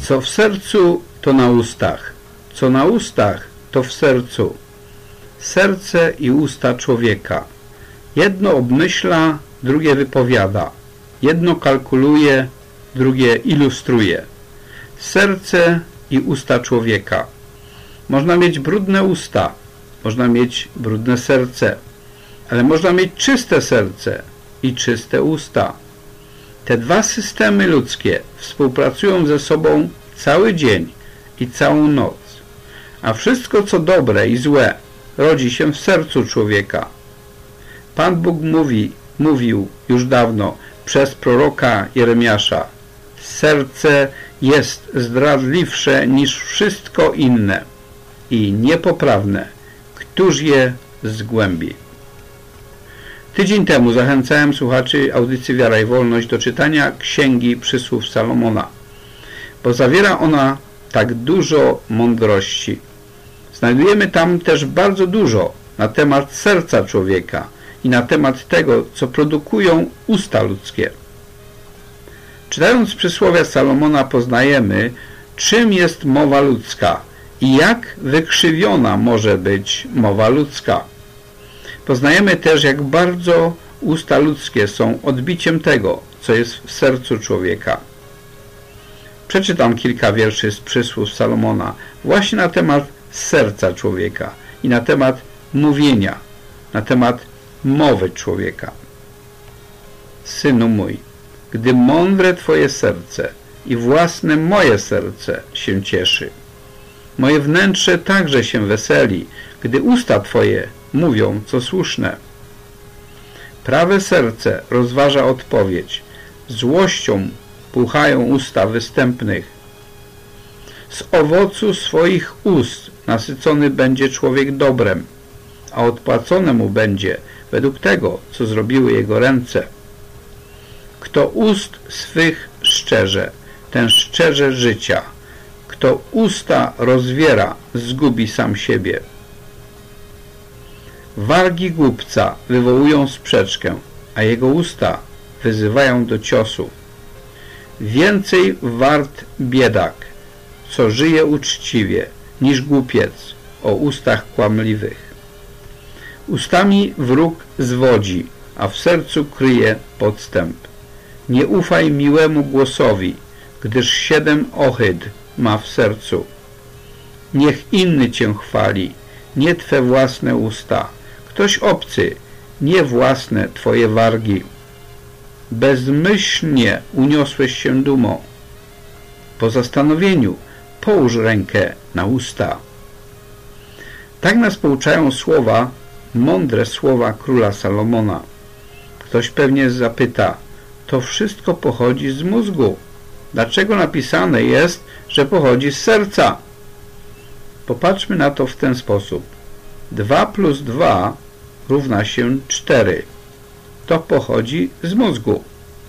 Co w sercu, to na ustach. Co na ustach, to w sercu. Serce i usta człowieka. Jedno obmyśla, drugie wypowiada. Jedno kalkuluje, drugie ilustruje. Serce i usta człowieka. Można mieć brudne usta, można mieć brudne serce, ale można mieć czyste serce i czyste usta. Te dwa systemy ludzkie współpracują ze sobą cały dzień i całą noc, a wszystko co dobre i złe rodzi się w sercu człowieka. Pan Bóg mówił już dawno przez proroka Jeremiasza: serce jest zdradliwsze niż wszystko inne i niepoprawne. Któż je zgłębi? Tydzień temu zachęcałem słuchaczy audycji Wiara i Wolność do czytania Księgi Przysłów Salomona, bo zawiera ona tak dużo mądrości. Znajdujemy tam też bardzo dużo na temat serca człowieka i na temat tego, co produkują usta ludzkie. Czytając przysłowia Salomona poznajemy, czym jest mowa ludzka i jak wykrzywiona może być mowa ludzka. Poznajemy też, jak bardzo usta ludzkie są odbiciem tego, co jest w sercu człowieka. Przeczytam kilka wierszy z przysłów Salomona właśnie na temat serca człowieka i na temat mówienia, na temat mowy człowieka. Synu mój, gdy mądre Twoje serce i własne moje serce się cieszy, moje wnętrze także się weseli, gdy usta Twoje mówią, co słuszne. Prawe serce rozważa odpowiedź, złością puchają usta występnych. Z owocu swoich ust nasycony będzie człowiek dobrem, a odpłacone mu będzie według tego, co zrobiły jego ręce. Kto ust swych szczerze, ten szczerze życia. Kto usta rozwiera, zgubi sam siebie. Wargi głupca wywołują sprzeczkę, a jego usta wyzywają do ciosu. Więcej wart biedak, co żyje uczciwie, niż głupiec o ustach kłamliwych. Ustami wróg zwodzi, a w sercu kryje podstęp. Nie ufaj miłemu głosowi, gdyż 7 ohyd ma w sercu. Niech inny Cię chwali, nie Twe własne usta. Ktoś obcy, nie własne Twoje wargi. Bezmyślnie uniosłeś się dumą. Po zastanowieniu połóż rękę na usta. Tak nas pouczają słowa, mądre słowa króla Salomona. Ktoś pewnie zapyta, to wszystko pochodzi z mózgu. Dlaczego napisane jest, że pochodzi z serca? Popatrzmy na to w ten sposób. 2 plus 2 równa się 4. To pochodzi z mózgu.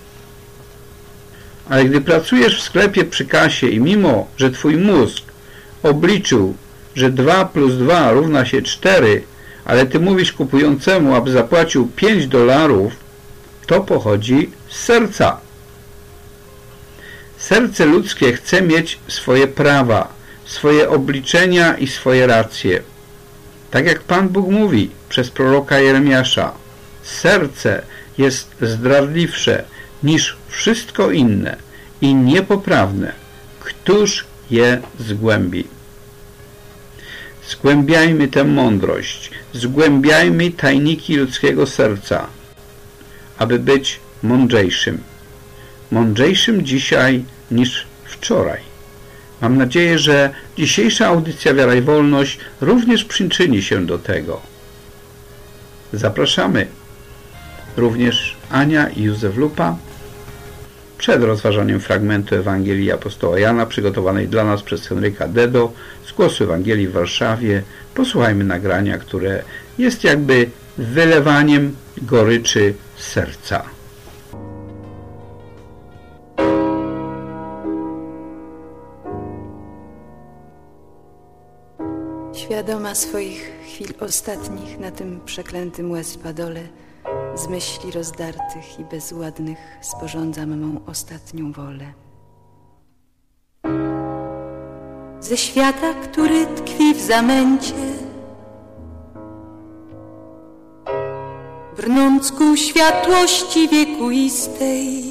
Ale gdy pracujesz w sklepie przy kasie i mimo, że Twój mózg obliczył, że 2 plus 2 równa się 4, ale Ty mówisz kupującemu, aby zapłacił $5, to pochodzi z serca. Serce ludzkie chce mieć swoje prawa, swoje obliczenia i swoje racje. Tak jak Pan Bóg mówi przez proroka Jeremiasza, serce jest zdradliwsze niż wszystko inne i niepoprawne. Któż je zgłębi? Zgłębiajmy tę mądrość, zgłębiajmy tajniki ludzkiego serca, aby być mądrzejszym. Mądrzejszym dzisiaj niż wczoraj. Mam nadzieję, że dzisiejsza audycja Wiara i Wolność również przyczyni się do tego. Zapraszamy również Ania i Józef Lupa. Przed rozważaniem fragmentu Ewangelii apostoła Jana przygotowanej dla nas przez Henryka Dedo z Głosu Ewangelii w Warszawie posłuchajmy nagrania, które jest jakby wylewaniem goryczy serca. Świadoma swoich chwil ostatnich na tym przeklętym łez-padole, z myśli rozdartych i bezładnych sporządzam mą ostatnią wolę. ze świata, który tkwi w zamęcie, brnąc ku światłości wiekuistej.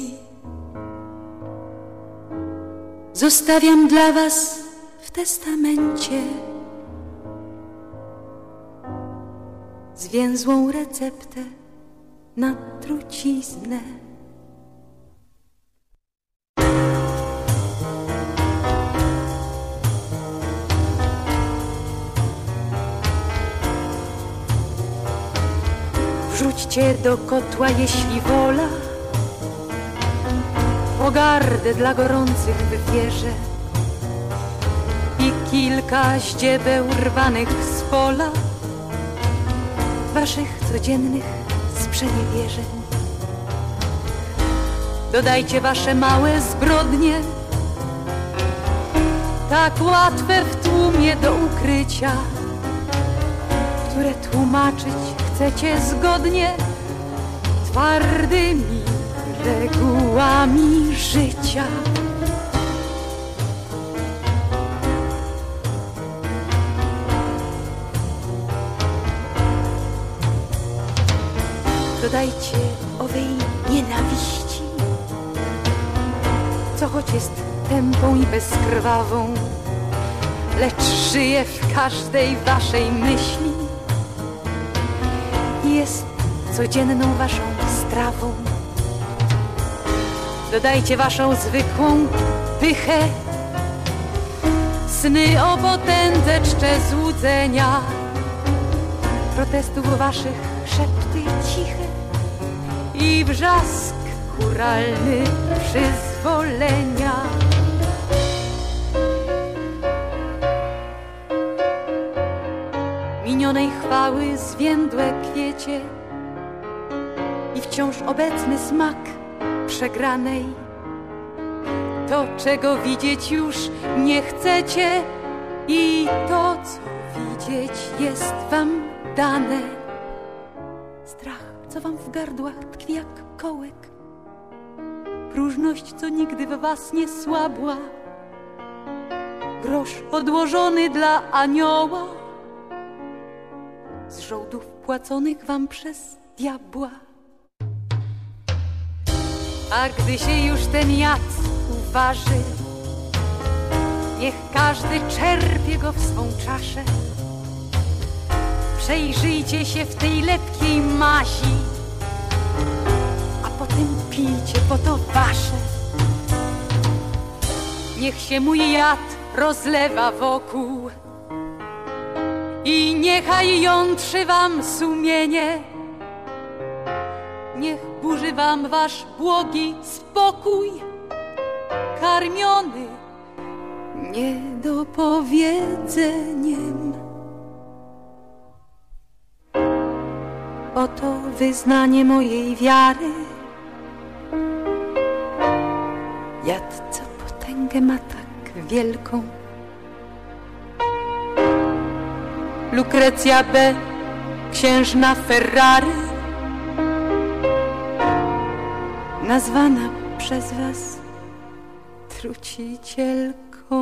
Zostawiam dla was w testamencie zwięzłą receptę na truciznę. Wrzućcie do kotła, jeśli wola, pogardę dla gorących wywierzę i kilka ździebeł rwanych z pola waszych codziennych sprzeniewierzeń. Dodajcie wasze małe zbrodnie, tak łatwe w tłumie do ukrycia, które tłumaczyć chcecie zgodnie twardymi regułami życia. Dodajcie owej nienawiści, co choć jest tępą i bezkrwawą, lecz żyje w każdej waszej myśli i jest codzienną waszą strawą. Dodajcie waszą zwykłą pychę, sny o potędze czcze złudzenia, protestów waszych szepty ciche i wrzask chóralny przyzwolenia. Minionej chwały zwiędłe kwiecie i wciąż obecny smak przegranej, to czego widzieć już nie chcecie i to co widzieć jest wam dane. Strach, co wam w gardłach tkwi jak kołek, próżność, co nigdy w was nie słabła, grosz odłożony dla anioła z żołdów płaconych wam przez diabła. A gdy się już ten jad uważy, niech każdy czerpie go w swą czaszę. Przejrzyjcie się w tej lepkiej mazi, a potem pijcie, bo to wasze. Niech się mój jad rozlewa wokół i niechaj jątrzy wam sumienie. Niech burzy wam wasz błogi spokój, karmiony niedopowiedzeniem. Oto wyznanie mojej wiary, jad, co potęgę ma tak wielką. Lukrecja B., księżna Ferrari, nazwana przez was trucicielką.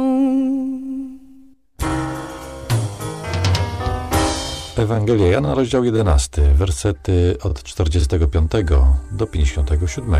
Ewangelia Jana, rozdział 11, wersety od 45 do 57.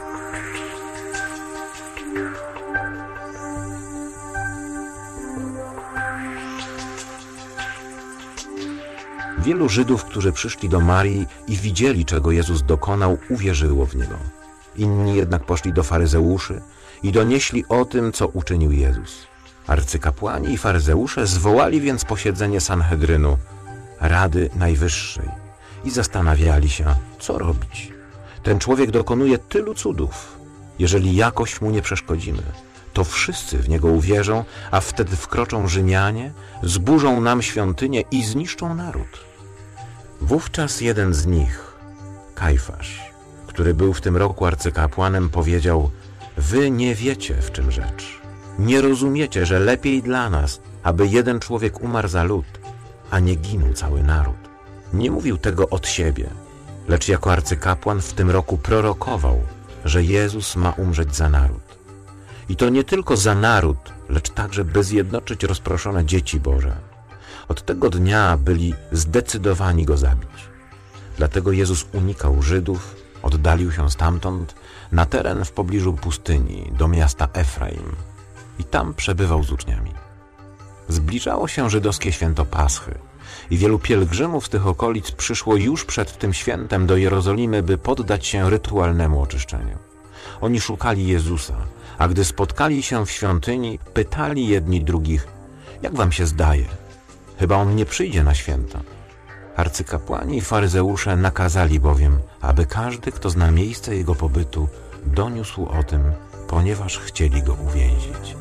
Wielu Żydów, którzy przyszli do Marii i widzieli, czego Jezus dokonał, uwierzyło w Niego. Inni jednak poszli do faryzeuszy i donieśli o tym, co uczynił Jezus. Arcykapłani i faryzeusze zwołali więc posiedzenie Sanhedrynu, Rady Najwyższej, i zastanawiali się, co robić. Ten człowiek dokonuje tylu cudów. Jeżeli jakoś mu nie przeszkodzimy, to wszyscy w Niego uwierzą, a wtedy wkroczą Rzymianie, zburzą nam świątynię i zniszczą naród. Wówczas jeden z nich, Kajfasz, który był w tym roku arcykapłanem, powiedział: wy nie wiecie, w czym rzecz. Nie rozumiecie, że lepiej dla nas, aby jeden człowiek umarł za lud, a nie ginął cały naród. Nie mówił tego od siebie, lecz jako arcykapłan w tym roku prorokował, że Jezus ma umrzeć za naród. I to nie tylko za naród, lecz także by zjednoczyć rozproszone dzieci Boże. Od tego dnia byli zdecydowani Go zabić. Dlatego Jezus unikał Żydów, oddalił się stamtąd na teren w pobliżu pustyni, do miasta Efraim i tam przebywał z uczniami. Zbliżało się żydowskie święto Paschy i wielu pielgrzymów z tych okolic przyszło już przed tym świętem do Jerozolimy, by poddać się rytualnemu oczyszczeniu. Oni szukali Jezusa, a gdy spotkali się w świątyni, pytali jedni drugich: jak wam się zdaje? Chyba On nie przyjdzie na święta. Arcykapłani i faryzeusze nakazali bowiem, aby każdy, kto zna miejsce Jego pobytu, doniósł o tym, ponieważ chcieli Go uwięzić.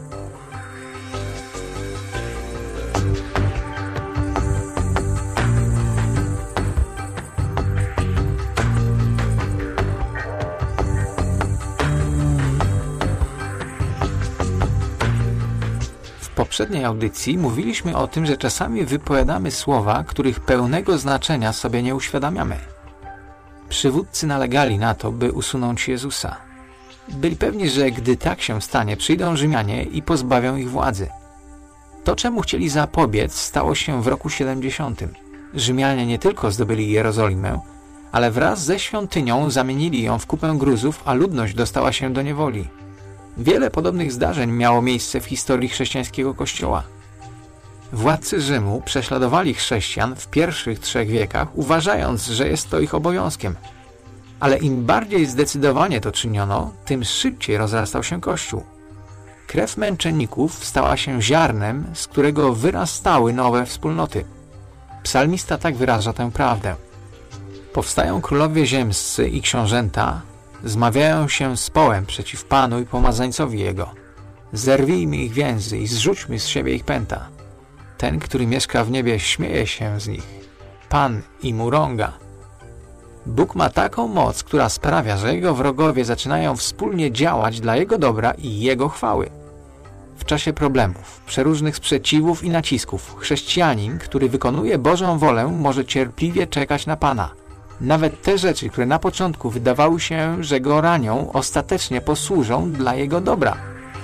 W poprzedniej audycji mówiliśmy o tym, że czasami wypowiadamy słowa, których pełnego znaczenia sobie nie uświadamiamy. Przywódcy nalegali na to, by usunąć Jezusa. Byli pewni, że gdy tak się stanie, przyjdą Rzymianie i pozbawią ich władzy. To, czemu chcieli zapobiec, stało się w roku 70. Rzymianie nie tylko zdobyli Jerozolimę, ale wraz ze świątynią zamienili ją w kupę gruzów, a ludność dostała się do niewoli. Wiele podobnych zdarzeń miało miejsce w historii chrześcijańskiego kościoła. Władcy Rzymu prześladowali chrześcijan w pierwszych 3 wiekach, uważając, że jest to ich obowiązkiem. Ale im bardziej zdecydowanie to czyniono, tym szybciej rozrastał się Kościół. Krew męczenników stała się ziarnem, z którego wyrastały nowe wspólnoty. Psalmista tak wyraża tę prawdę. Powstają królowie ziemscy i książęta, zmawiają się z połem przeciw Panu i pomazańcowi Jego. Zerwijmy ich więzy i zrzućmy z siebie ich pęta. Ten, który mieszka w niebie, śmieje się z nich. Pan im urąga. Bóg ma taką moc, która sprawia, że Jego wrogowie zaczynają wspólnie działać dla Jego dobra i Jego chwały. W czasie problemów, przeróżnych sprzeciwów i nacisków, chrześcijanin, który wykonuje Bożą wolę, może cierpliwie czekać na Pana. Nawet te rzeczy, które na początku wydawały się, że go ranią, ostatecznie posłużą dla jego dobra.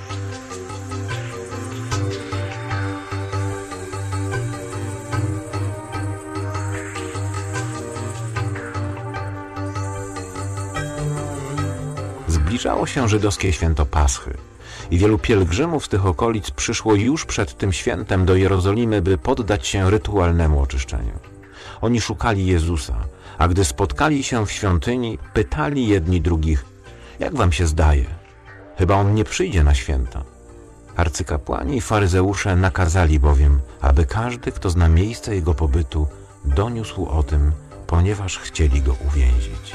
Zbliżało się żydowskie święto Paschy i wielu pielgrzymów z tych okolic przyszło już przed tym świętem do Jerozolimy, by poddać się rytualnemu oczyszczeniu. Oni szukali Jezusa, a gdy spotkali się w świątyni, pytali jedni drugich: jak wam się zdaje? Chyba On nie przyjdzie na święta. Arcykapłani i faryzeusze nakazali bowiem, aby każdy, kto zna miejsce Jego pobytu, doniósł o tym, ponieważ chcieli Go uwięzić.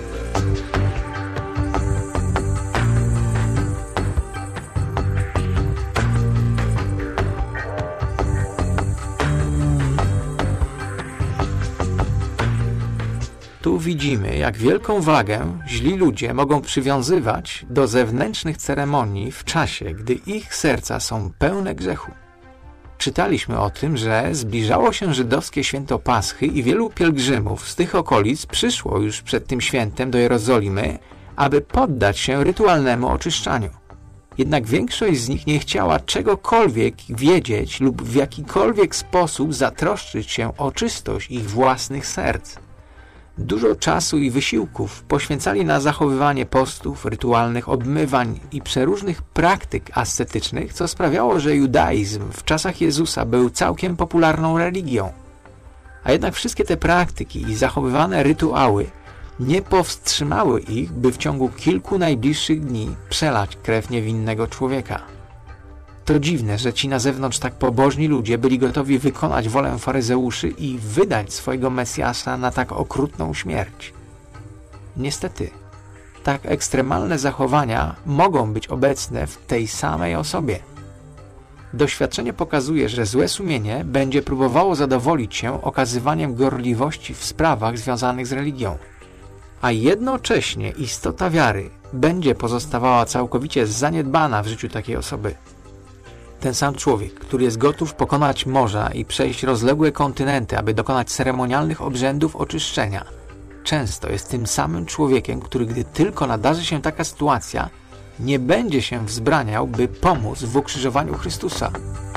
Tu widzimy, jak wielką wagę źli ludzie mogą przywiązywać do zewnętrznych ceremonii w czasie, gdy ich serca są pełne grzechu. Czytaliśmy o tym, że zbliżało się żydowskie święto Paschy i wielu pielgrzymów z tych okolic przyszło już przed tym świętem do Jerozolimy, aby poddać się rytualnemu oczyszczaniu. Jednak większość z nich nie chciała czegokolwiek wiedzieć lub w jakikolwiek sposób zatroszczyć się o czystość ich własnych serc. Dużo czasu i wysiłków poświęcali na zachowywanie postów, rytualnych obmywań i przeróżnych praktyk ascetycznych, co sprawiało, że judaizm w czasach Jezusa był całkiem popularną religią. A jednak wszystkie te praktyki i zachowywane rytuały nie powstrzymały ich, by w ciągu kilku najbliższych dni przelać krew niewinnego człowieka. To dziwne, że ci na zewnątrz tak pobożni ludzie byli gotowi wykonać wolę faryzeuszy i wydać swojego Mesjasza na tak okrutną śmierć. Niestety, tak ekstremalne zachowania mogą być obecne w tej samej osobie. Doświadczenie pokazuje, że złe sumienie będzie próbowało zadowolić się okazywaniem gorliwości w sprawach związanych z religią, a jednocześnie istota wiary będzie pozostawała całkowicie zaniedbana w życiu takiej osoby. Ten sam człowiek, który jest gotów pokonać morza i przejść rozległe kontynenty, aby dokonać ceremonialnych obrzędów oczyszczenia, często jest tym samym człowiekiem, który, gdy tylko nadarzy się taka sytuacja, nie będzie się wzbraniał, by pomóc w ukrzyżowaniu Chrystusa.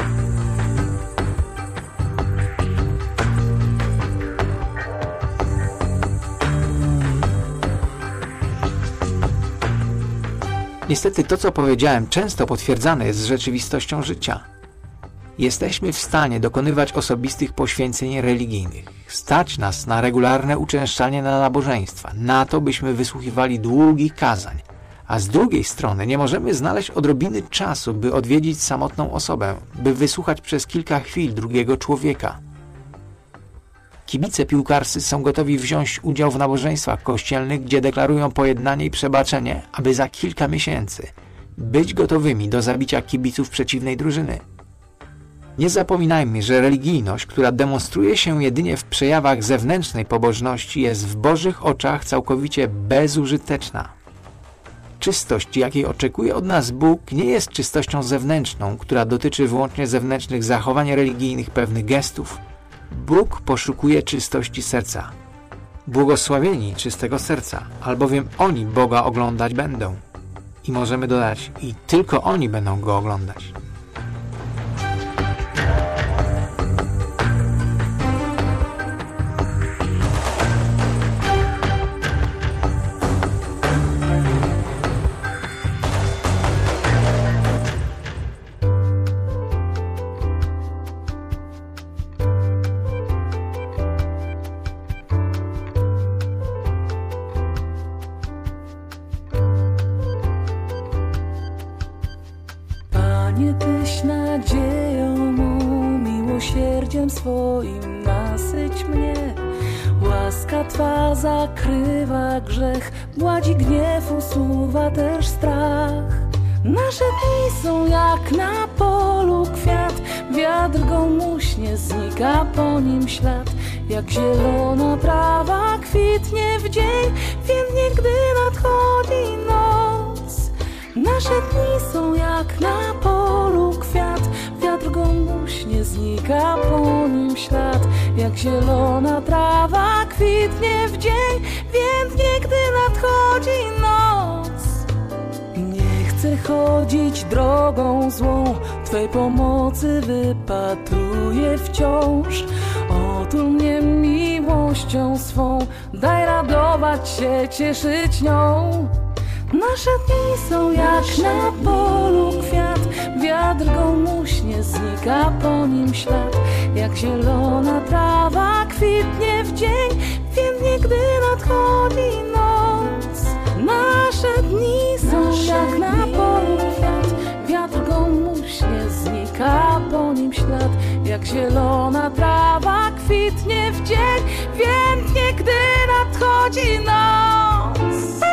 Niestety to, co powiedziałem, często potwierdzane jest z rzeczywistością życia. Jesteśmy w stanie dokonywać osobistych poświęceń religijnych. Stać nas na regularne uczęszczanie na nabożeństwa, na to, byśmy wysłuchiwali długich kazań, a z drugiej strony nie możemy znaleźć odrobiny czasu, by odwiedzić samotną osobę, by wysłuchać przez kilka chwil drugiego człowieka. Kibice piłkarscy są gotowi wziąć udział w nabożeństwach kościelnych, gdzie deklarują pojednanie i przebaczenie, aby za kilka miesięcy być gotowymi do zabicia kibiców przeciwnej drużyny. Nie zapominajmy, że religijność, która demonstruje się jedynie w przejawach zewnętrznej pobożności, jest w Bożych oczach całkowicie bezużyteczna. Czystość, jakiej oczekuje od nas Bóg, nie jest czystością zewnętrzną, która dotyczy wyłącznie zewnętrznych zachowań religijnych, pewnych gestów. Bóg poszukuje czystości serca. Błogosławieni czystego serca, albowiem oni Boga oglądać będą. I możemy dodać, i tylko oni będą Go oglądać. Panie, Tyś nadzieją mą, miłosierdziem swoim nasyć mnie. Łaska Twa zakrywa grzech, gładzi gniew, usuwa też strach. Nasze dni są jak na polu kwiat, wiatr go muśnie, znika po nim ślad. Jak zielona trawa kwitnie w dzień, więdnie gdy nadchodzi noc. Nasze dni są jak na polu kwiat, wiatr go muśnie, znika po nim ślad. Jak zielona trawa kwitnie w dzień, więdnie gdy nadchodzi noc. Nie chcę chodzić drogą złą, Twej pomocy wypatruję wciąż. Otul mnie miłością swą, daj radować się, cieszyć nią. Nasze dni są jak na polu kwiat, wiatr go muśnie, znika po nim ślad. Jak zielona trawa kwitnie w dzień, więdnie gdy nadchodzi noc. Nasze dni są jak na polu kwiat, wiatr go muśnie, znika po nim ślad. Jak zielona trawa kwitnie w dzień, więdnie gdy nadchodzi noc.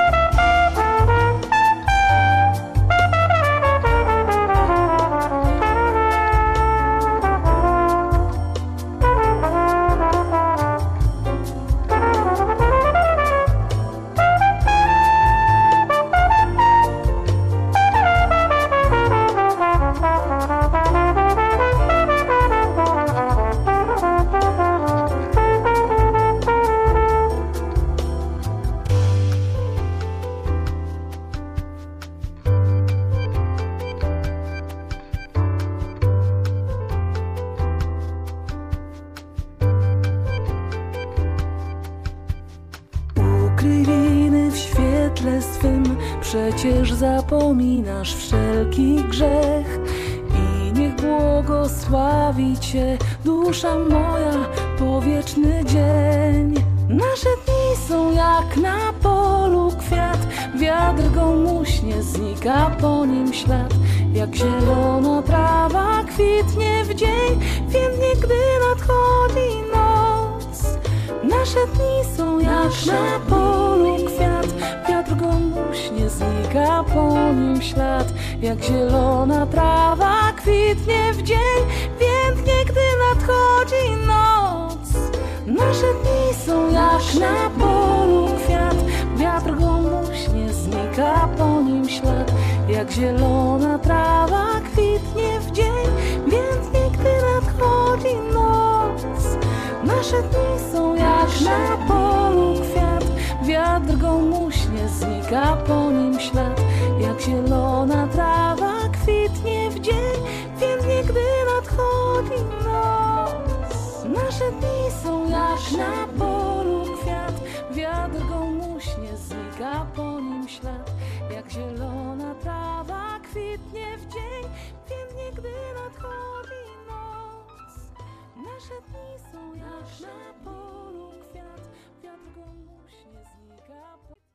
Przecież zapominasz wszelki grzech i niech błogosławi Cię dusza moja po wieczny dzień. Nasze dni są jak na polu kwiat, wiatr go muśnie, znika po nim ślad. Jak zielona trawa kwitnie w dzień, więdnie gdy nadchodzi noc. Nasze dni są jak na polu kwiat, wiatr go muśnie, znika po nim ślad. Jak zielona trawa kwitnie w dzień, więdnie gdy nadchodzi noc. Nasze dni są jak na polu kwiat, wiatr go muśnie, znika po nim ślad. Jak zielona trawa kwitnie w dzień, więdnie gdy nadchodzi noc. Nasze dni są jak na polu kwiat, wiatr go muśnie, znika po nim ślad. Jak zielona trawa kwitnie w dzień, pięknie, gdy nadchodzi noc. Nasze dni są jak na polu kwiat, wiatr go muśnie, znika po nim ślad. Jak zielona trawa kwitnie w dzień, pięknie, gdy nadchodzi noc. Nasze dni są jak na polu kwiat, wiatr go muśnie, znika po nim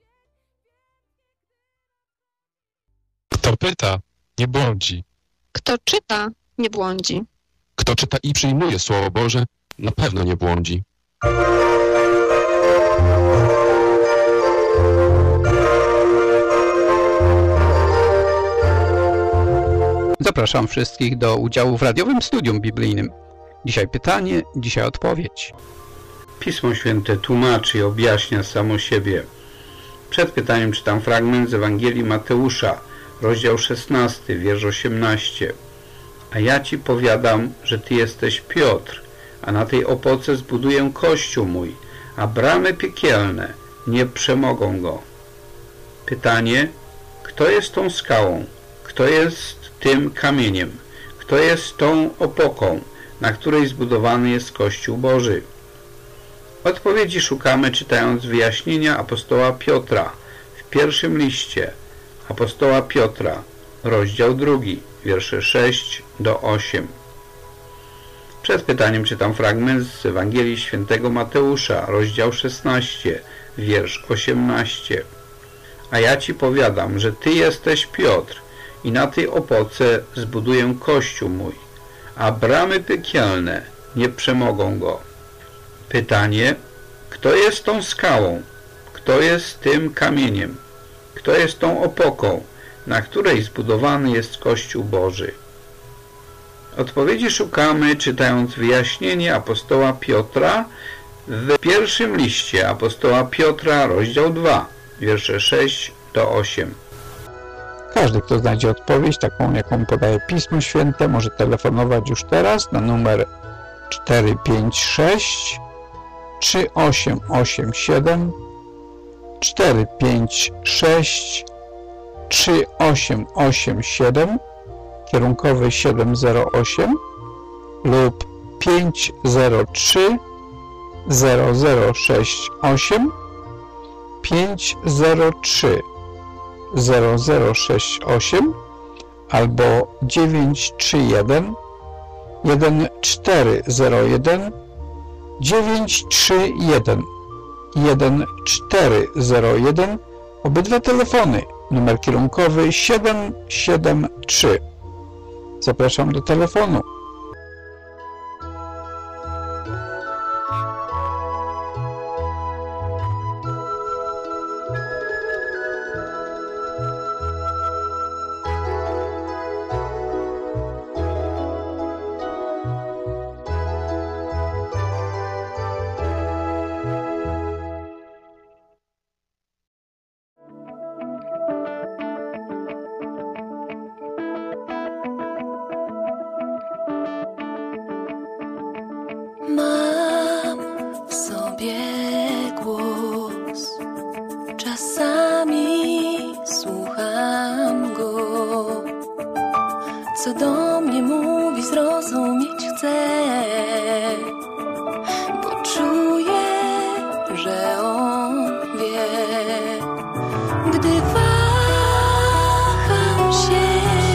Kto pyta, nie błądzi. Kto czyta, nie błądzi. Kto czyta i przyjmuje Słowo Boże, na pewno nie błądzi. Zapraszam wszystkich do udziału w radiowym studium biblijnym. Dzisiaj pytanie, dzisiaj odpowiedź. Pismo Święte tłumaczy i objaśnia samo siebie. Przed pytaniem czytam fragment z Ewangelii Mateusza, rozdział 16, wiersz 18. A ja ci powiadam, że ty jesteś Piotr, a na tej opoce zbuduję kościół mój, a bramy piekielne nie przemogą go. Pytanie, kto jest tą skałą? Kto jest tym kamieniem? Kto jest tą opoką, na której zbudowany jest Kościół Boży? Odpowiedzi szukamy, czytając wyjaśnienia apostoła Piotra w pierwszym liście apostoła Piotra, rozdział 2, wiersze 6 do 8. Przed pytaniem czytam fragment z Ewangelii Świętego Mateusza, rozdział 16, wiersz 18. A ja ci powiadam, że ty jesteś Piotr i na tej opoce zbuduję kościół mój, a bramy piekielne nie przemogą go. Pytanie, kto jest tą skałą? Kto jest tym kamieniem? Kto jest tą opoką, na której zbudowany jest Kościół Boży? Odpowiedzi szukamy, czytając wyjaśnienie apostoła Piotra w pierwszym liście apostoła Piotra, rozdział 2, wiersze 6 do 8. Każdy, kto znajdzie odpowiedź, taką jaką podaje Pismo Święte, może telefonować już teraz na numer 456 3887 456 3887, kierunkowy 708 lub 503 0068 503 0068 albo 931 1401 931 1401. Obydwa telefony, numer kierunkowy 773. Zapraszam do telefonu. Mam w sobie głos, czasami słucham go, co do mnie mówi, zrozumieć chcę, bo czuję, że on wie. Gdy waham się,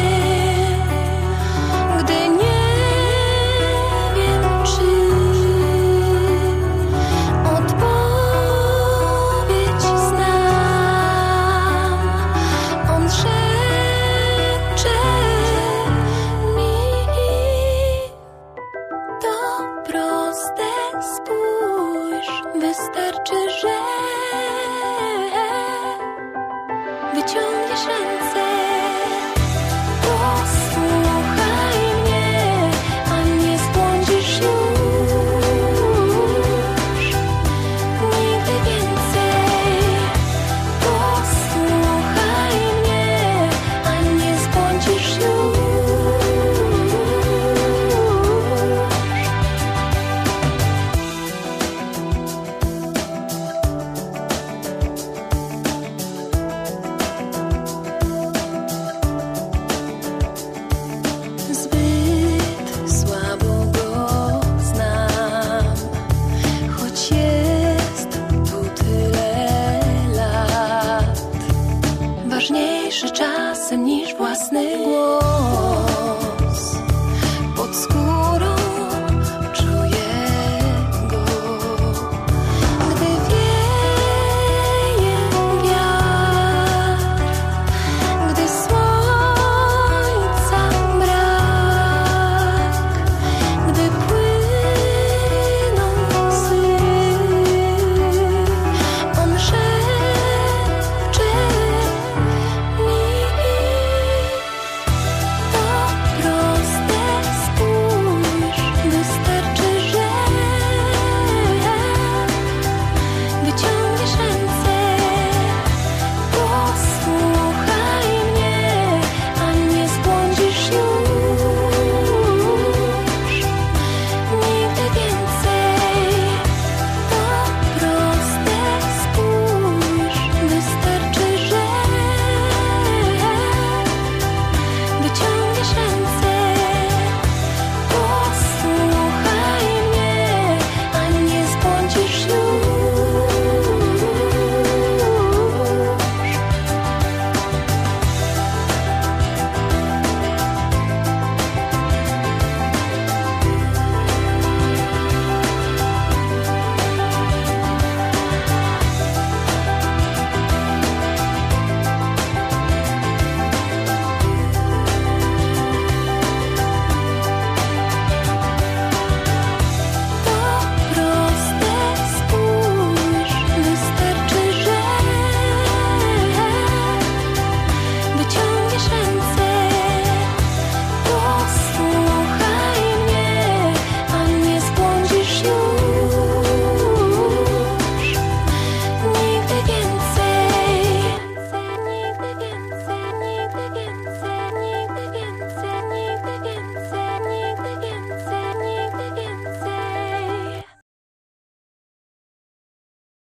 gdy nie wiem, czy odpowiedź znam, on szepcze mi, to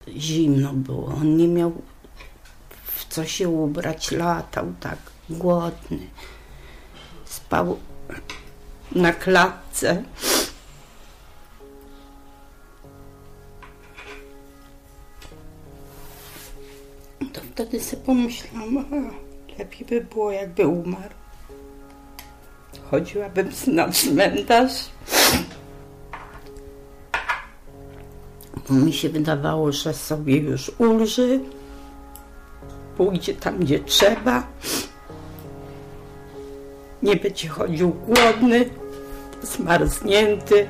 zimno było. On nie miał w co się ubrać, latał tak głodny. Spał na klatce. To wtedy sobie pomyślałam, lepiej by było, jakby umarł. Chodziłabym na cmentarz. Bo mi się wydawało, że sobie już ulży. Pójdzie tam, gdzie trzeba. Nie będzie chodził głodny, zmarznięty.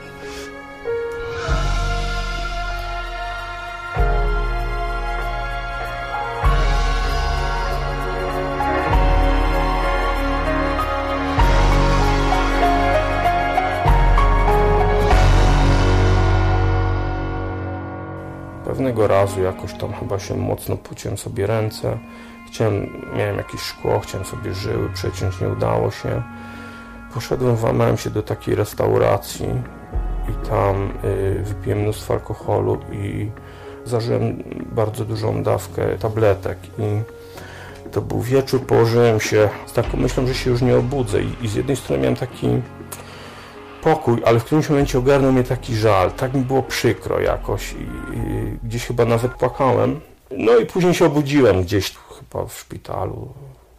Pewnego razu jakoś tam chyba się mocno pociłem sobie ręce. Miałem jakieś szkło, chciałem sobie żyły przeciąć, nie udało się. Poszedłem, włamałem się do takiej restauracji i tam wypiłem mnóstwo alkoholu i zażyłem bardzo dużą dawkę tabletek. I to był wieczór, położyłem się z taką myślą, że się już nie obudzę. I z jednej strony miałem taki pokój, ale w którymś momencie ogarnął mnie taki żal. Tak mi było przykro jakoś i gdzieś chyba nawet płakałem. No i później się obudziłem gdzieś chyba w szpitalu.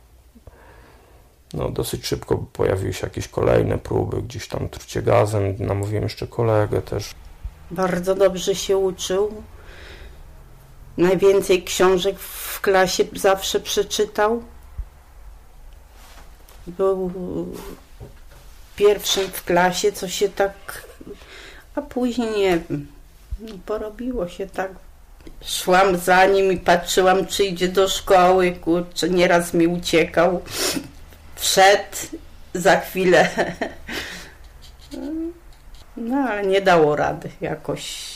No dosyć szybko pojawiły się jakieś kolejne próby, gdzieś tam trucie gazem, namówiłem jeszcze kolegę też. Bardzo dobrze się uczył. Najwięcej książek w klasie zawsze przeczytał. Był pierwszym w klasie, co się tak... A później nie wiem, porobiło się tak. Szłam za nim i patrzyłam, czy idzie do szkoły, kurczę, nieraz mi uciekał. Wszedł, za chwilę. No, ale nie dało rady jakoś.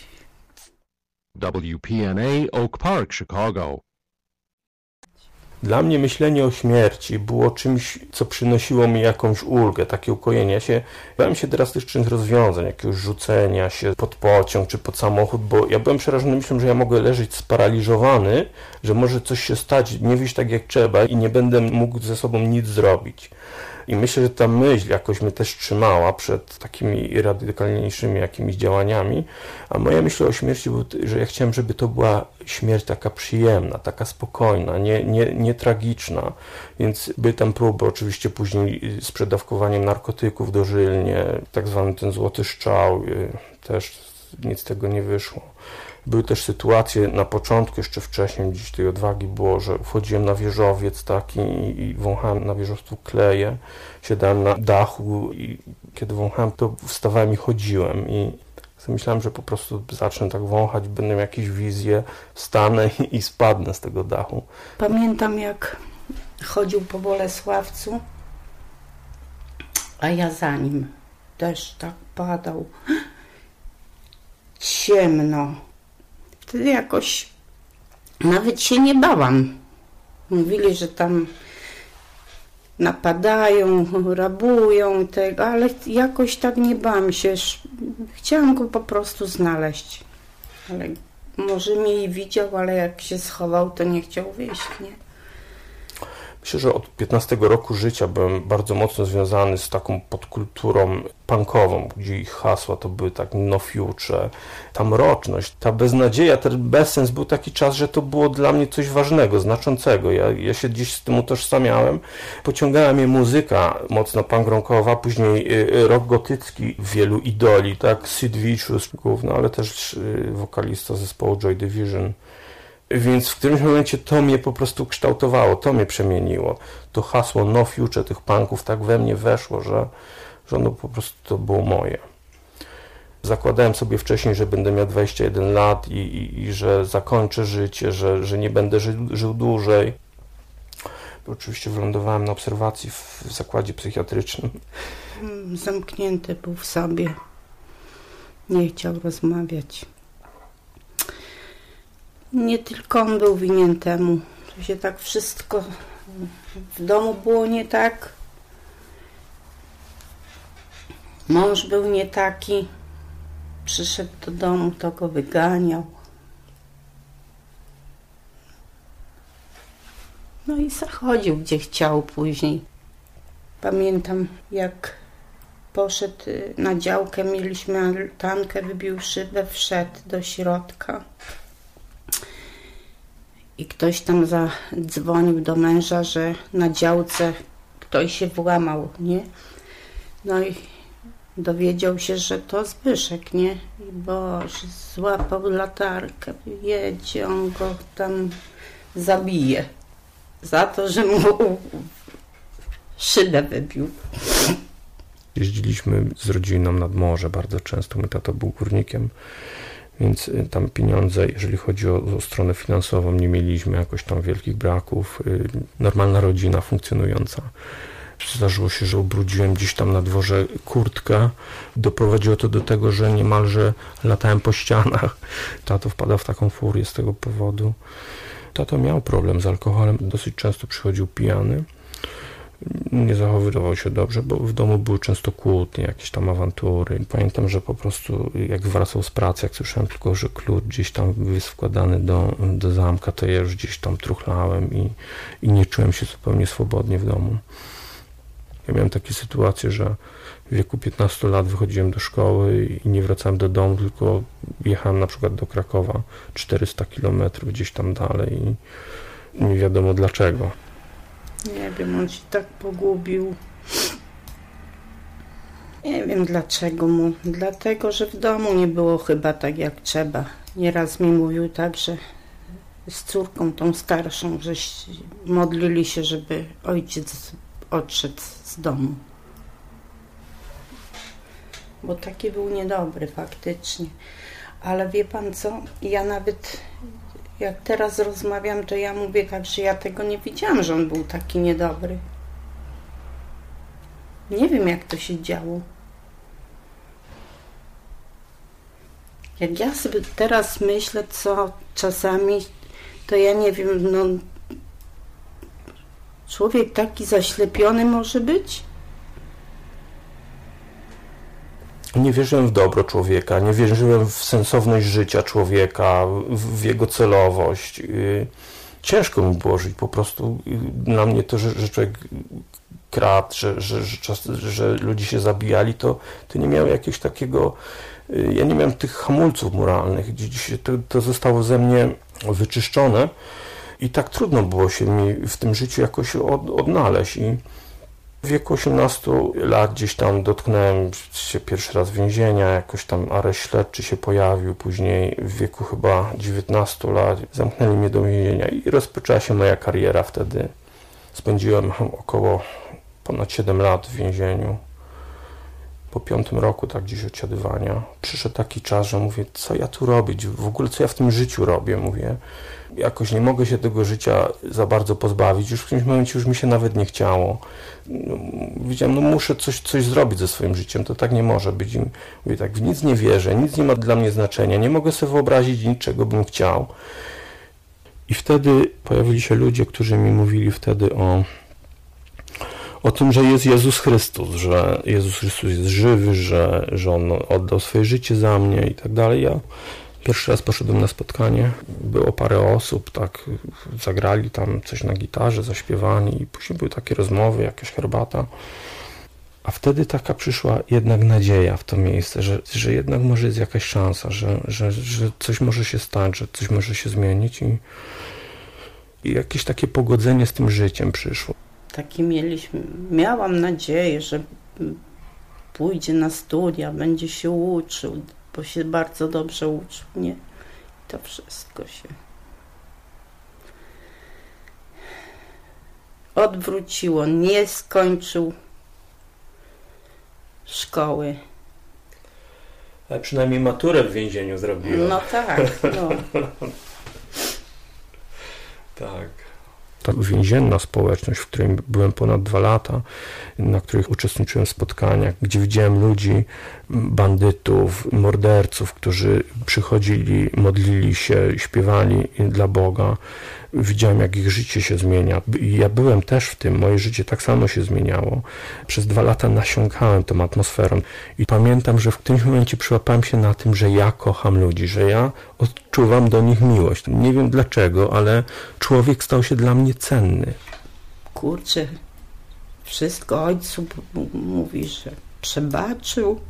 WPNA Oak Park, Chicago. Dla mnie myślenie o śmierci było czymś, co przynosiło mi jakąś ulgę, takie ukojenie. Bałem się drastycznych rozwiązań, jakiegoś rzucenia się pod pociąg czy pod samochód, bo ja byłem przerażony myślą, że ja mogę leżeć sparaliżowany, że może coś się stać, nie wyjść tak jak trzeba i nie będę mógł ze sobą nic zrobić. I myślę, że ta myśl jakoś mnie też trzymała przed takimi radykalniejszymi jakimiś działaniami, a moja myśl o śmierci była, że ja chciałem, żeby to była śmierć taka przyjemna, taka spokojna, nie tragiczna, więc były tam próby oczywiście później z przedawkowaniem narkotyków dożylnie, tak zwany ten złoty strzał, też nic z tego nie wyszło. Były też sytuacje na początku, jeszcze wcześniej, gdzieś tej odwagi było, że wchodziłem na wieżowiec taki i wąchałem na wieżowcu kleje, siadałem na dachu i kiedy wąchałem, to wstawałem i chodziłem i myślałem, że po prostu zacznę tak wąchać, będę miał jakieś wizje, wstanę i spadnę z tego dachu. Pamiętam, jak chodził po Bolesławcu, a ja za nim. Deszcz tak padał, ciemno. Wtedy jakoś nawet się nie bałam. Mówili, że tam napadają, rabują tego, ale jakoś tak nie bałam się. Chciałam go po prostu znaleźć. Ale może mnie i widział, ale jak się schował, to nie chciał wyjść, nie? Myślę, że od 15 roku życia byłem bardzo mocno związany z taką podkulturą punkową, gdzie ich hasła to były tak no future, ta mroczność, ta beznadzieja, ten bezsens był taki czas, że to było dla mnie coś ważnego, znaczącego. Ja się gdzieś z tym utożsamiałem. Pociągała mnie muzyka mocno punk rockowa, później rock gotycki, wielu idoli, tak, Sid Vicious główny, ale też wokalista zespołu Joy Division. Więc w którymś momencie to mnie po prostu kształtowało, to mnie przemieniło. To hasło no future tych punków tak we mnie weszło, że ono po prostu to było moje. Zakładałem sobie wcześniej, że będę miał 21 lat i że zakończę życie, że nie będę żył dłużej. Oczywiście wylądowałem na obserwacji w zakładzie psychiatrycznym. Zamknięty był w sobie. Nie chciał rozmawiać. Nie tylko on był winien temu, że się tak wszystko w domu było nie tak. Mąż był nie taki. Przyszedł do domu, to go wyganiał. No i zachodził gdzie chciał później. Pamiętam, jak poszedł na działkę, mieliśmy altankę, wybił szybę, wszedł do środka. I ktoś tam zadzwonił do męża, że na działce ktoś się włamał, nie? No i dowiedział się, że to Zbyszek, nie? I Boże, złapał latarkę, jedzie, on go tam zabije. Za to, że mu szybę wybił. Jeździliśmy z rodziną nad morze bardzo często, mój tato był górnikiem, więc tam pieniądze, jeżeli chodzi o stronę finansową, nie mieliśmy jakoś tam wielkich braków. Normalna rodzina funkcjonująca. Zdarzyło się, że ubrudziłem gdzieś tam na dworze kurtkę. Doprowadziło to do tego, że niemalże latałem po ścianach. Tato wpadał w taką furię z tego powodu. Tato miał problem z alkoholem, dosyć często przychodził pijany. Nie zachowywał się dobrze, bo w domu były często kłótnie, jakieś tam awantury. Pamiętam, że po prostu jak wracał z pracy, jak słyszałem tylko, że klucz gdzieś tam jest wkładany do zamka, to ja już gdzieś tam truchlałem i nie czułem się zupełnie swobodnie w domu. Ja miałem takie sytuacje, że w wieku 15 lat wychodziłem do szkoły i nie wracałem do domu, tylko jechałem na przykład do Krakowa 400 km gdzieś tam dalej i nie wiadomo dlaczego. Nie wiem, on się tak pogubił. Nie wiem dlaczego mu. Dlatego, że w domu nie było chyba tak jak trzeba. Nieraz mi mówił tak, że z córką tą starszą, że modlili się, żeby ojciec odszedł z domu. Bo taki był niedobry faktycznie. Ale wie pan co? Ja nawet... Jak teraz rozmawiam, to ja mówię tak, że ja tego nie widziałam, że on był taki niedobry. Nie wiem, jak to się działo. Jak ja sobie teraz myślę, co czasami, to ja nie wiem, no... Człowiek taki zaślepiony może być? Nie wierzyłem w dobro człowieka, nie wierzyłem w sensowność życia człowieka, w jego celowość. Ciężko mi było żyć po prostu. Dla mnie to, że człowiek kradł, że ludzie się zabijali, to nie miało jakiegoś takiego... Ja nie miałem tych hamulców moralnych. Gdzieś to zostało ze mnie wyczyszczone i tak trudno było się mi w tym życiu jakoś odnaleźć. I w wieku 18 lat gdzieś tam dotknąłem się pierwszy raz więzienia, jakoś tam areszt śledczy się pojawił, później w wieku chyba 19 lat zamknęli mnie do więzienia i rozpoczęła się moja kariera wtedy. Spędziłem około ponad 7 lat w więzieniu. Po 5 roku tak gdzieś odsiadywania przyszedł taki czas, że mówię, co ja tu robić, w ogóle co ja w tym życiu robię, mówię. Jakoś nie mogę się tego życia za bardzo pozbawić, już w którymś momencie już mi się nawet nie chciało. Wiedziałem, no muszę coś zrobić ze swoim życiem, to tak nie może być. I mówię tak, w nic nie wierzę, nic nie ma dla mnie znaczenia, nie mogę sobie wyobrazić niczego bym chciał. I wtedy pojawili się ludzie, którzy mi mówili wtedy o tym, że jest Jezus Chrystus, że Jezus Chrystus jest żywy, że On oddał swoje życie za mnie i tak dalej. Ja pierwszy raz poszedłem na spotkanie, było parę osób, tak, zagrali tam coś na gitarze, zaśpiewani i później były takie rozmowy, jakaś herbata. A wtedy taka przyszła jednak nadzieja w to miejsce, że jednak może jest jakaś szansa, że coś może się stać, że coś może się zmienić i jakieś takie pogodzenie z tym życiem przyszło. Miałam nadzieję, że pójdzie na studia, będzie się uczył, bo się bardzo dobrze uczył, nie? To wszystko się odwróciło, nie skończył szkoły. Ale przynajmniej maturę w więzieniu zrobiła. No tak, no. Tak. Ta więzienna społeczność, w której byłem ponad 2 lata, na których uczestniczyłem w spotkaniach, gdzie widziałem ludzi, bandytów, morderców, którzy przychodzili, modlili się, śpiewali dla Boga. Widziałem, jak ich życie się zmienia. Ja byłem też w tym, moje życie tak samo się zmieniało. Przez 2 lata nasiąkałem tą atmosferą i pamiętam, że w którymś momencie przyłapałem się na tym, że ja kocham ludzi, że ja odczuwam do nich miłość. Nie wiem dlaczego, ale człowiek stał się dla mnie cenny. Kurczę, wszystko ojcu mówi, że przebaczył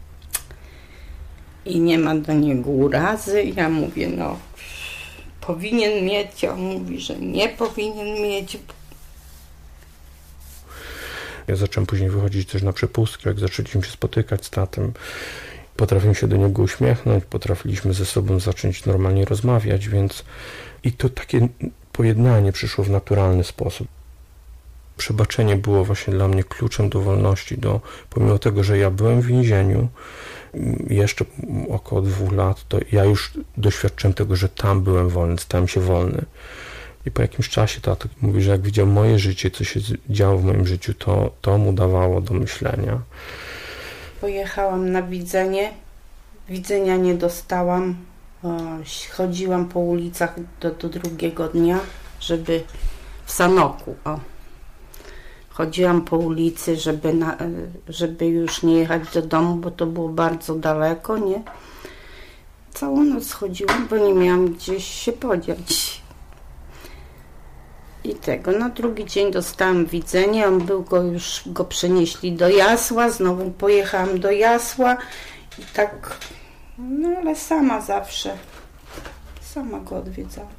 i nie ma do niego urazy. Ja mówię, no powinien mieć, a on mówi, że nie powinien mieć. Ja zacząłem później wychodzić też na przepustki, jak zaczęliśmy się spotykać z tatem. Potrafiłem się do niego uśmiechnąć, potrafiliśmy ze sobą zacząć normalnie rozmawiać, więc i to takie pojednanie przyszło w naturalny sposób. Przebaczenie było właśnie dla mnie kluczem do wolności, pomimo tego, że ja byłem w więzieniu jeszcze około 2 lat, to ja już doświadczyłem tego, że tam byłem wolny, stałem się wolny. I po jakimś czasie tato mówi, że jak widział moje życie, co się działo w moim życiu, to mu dawało do myślenia. Pojechałam na widzenie. Widzenia nie dostałam. Chodziłam po ulicach do drugiego dnia, żeby w Sanoku. Chodziłam po ulicy, żeby już nie jechać do domu, bo to było bardzo daleko, nie? Całą noc chodziłam, bo nie miałam gdzieś się podziać. I na drugi dzień dostałam widzenie, już go przenieśli do Jasła, znowu pojechałam do Jasła i tak, no ale sama zawsze, sama go odwiedzałam.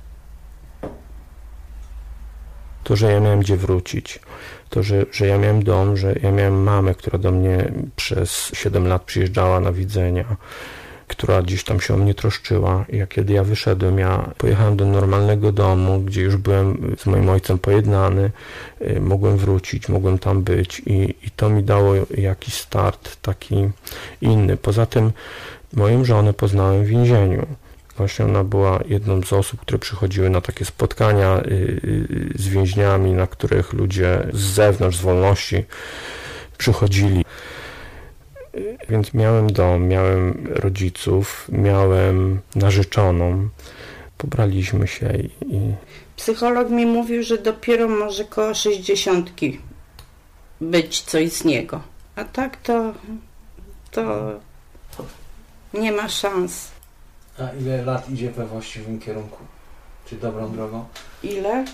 To, że ja miałem gdzie wrócić, to, że ja miałem dom, że ja miałem mamę, która do mnie przez 7 lat przyjeżdżała na widzenia, która gdzieś tam się o mnie troszczyła. I kiedy ja wyszedłem, ja pojechałem do normalnego domu, gdzie już byłem z moim ojcem pojednany, mogłem wrócić, mogłem tam być i to mi dało jakiś start taki inny. Poza tym moją żonę poznałem w więzieniu. Właśnie ona była jedną z osób, które przychodziły na takie spotkania z więźniami, na których ludzie z zewnątrz, z wolności przychodzili. Więc miałem dom, miałem rodziców, miałem narzeczoną. Pobraliśmy się i... Psycholog mi mówił, że dopiero może koło 60 być coś z niego. A tak to nie ma szans. A ile lat idzie we właściwym kierunku? Czy dobrą drogą? Ile?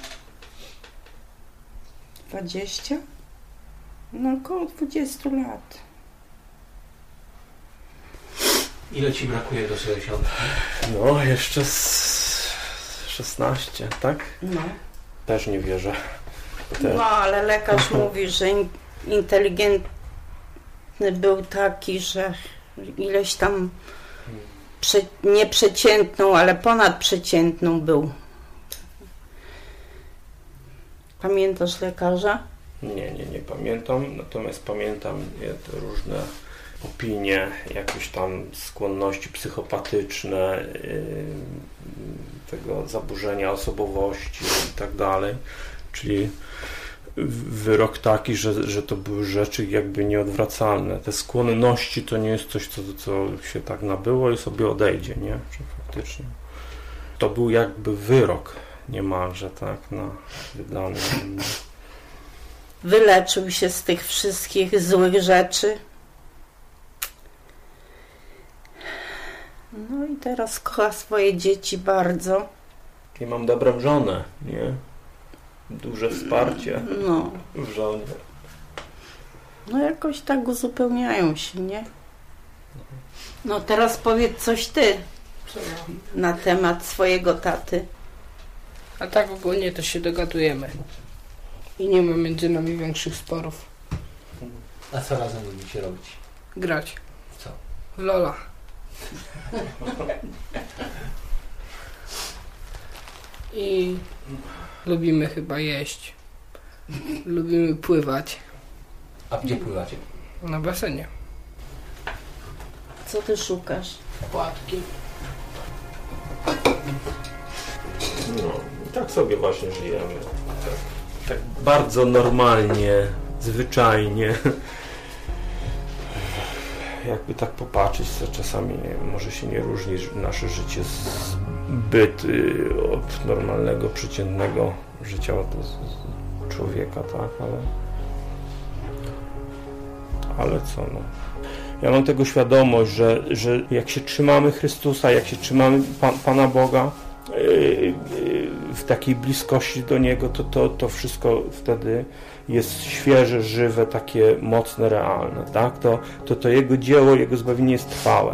20? No około 20 lat. Ile ci brakuje do 60? No, jeszcze 16, tak? No. Też nie wierzę. No, ale lekarz mówi, że inteligentny był taki, że ileś tam nieprzeciętną, ale ponadprzeciętną był. Pamiętasz lekarza? Nie pamiętam, natomiast pamiętam te różne opinie, jakieś tam skłonności psychopatyczne, tego zaburzenia osobowości i tak dalej, czyli wyrok taki, że to były rzeczy jakby nieodwracalne. Te skłonności to nie jest coś, co się tak nabyło i sobie odejdzie, nie? Że faktycznie to był jakby wyrok niemalże tak wydany. Wyleczył się z tych wszystkich złych rzeczy. No i teraz kocha swoje dzieci bardzo. I mam dobrą żonę, nie? Duże wsparcie w żonie. No jakoś tak uzupełniają się, nie? No teraz powiedz coś ty na temat swojego taty. A tak ogólnie to się dogadujemy. I nie ma między nami większych sporów. A co razem lubicie robić? Grać. W co? W Lola. I lubimy chyba jeść. Lubimy pływać. A gdzie pływacie? Na basenie. Co ty szukasz? Płatki. No, tak sobie właśnie żyjemy. Tak bardzo normalnie, zwyczajnie. Jakby tak popatrzeć, to czasami może się nie różni nasze życie z byt od normalnego, przeciętnego życia człowieka, tak, ale co, no. Ja mam tego świadomość, że jak się trzymamy Chrystusa, jak się trzymamy Pana Boga w takiej bliskości do Niego, to wszystko wtedy jest świeże, żywe, takie mocne, realne, tak? To Jego dzieło, Jego zbawienie jest trwałe.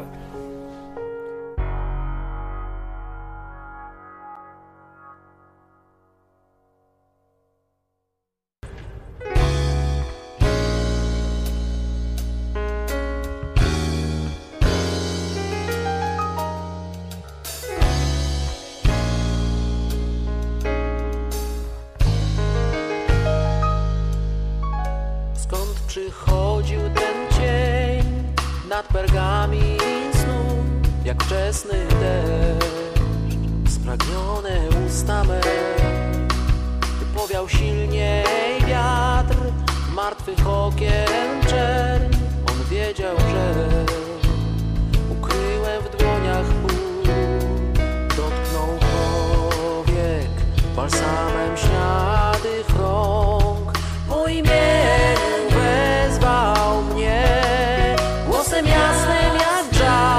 Przychodził ten cień nad pergamin snu, jak wczesny deszcz, spragnione usta me. Gdy powiał silniej wiatr, martwych okien czerń, on wiedział, że ukryłem w dłoniach ból. Dotknął powiek balsamem śniadych rąk, po imieniu wezwał mnie, głosem jasnym jak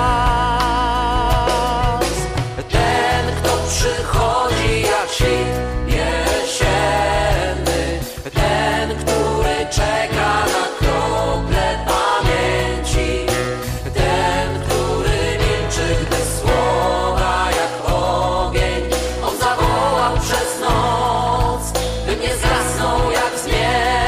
jazz. Ten, kto przychodzi jak świt jesienny, ten, który czeka na krople pamięci, ten, który milczy, gdy słowa jak ogień on zawołał przez noc, by nie zgasnął jak zmierzch.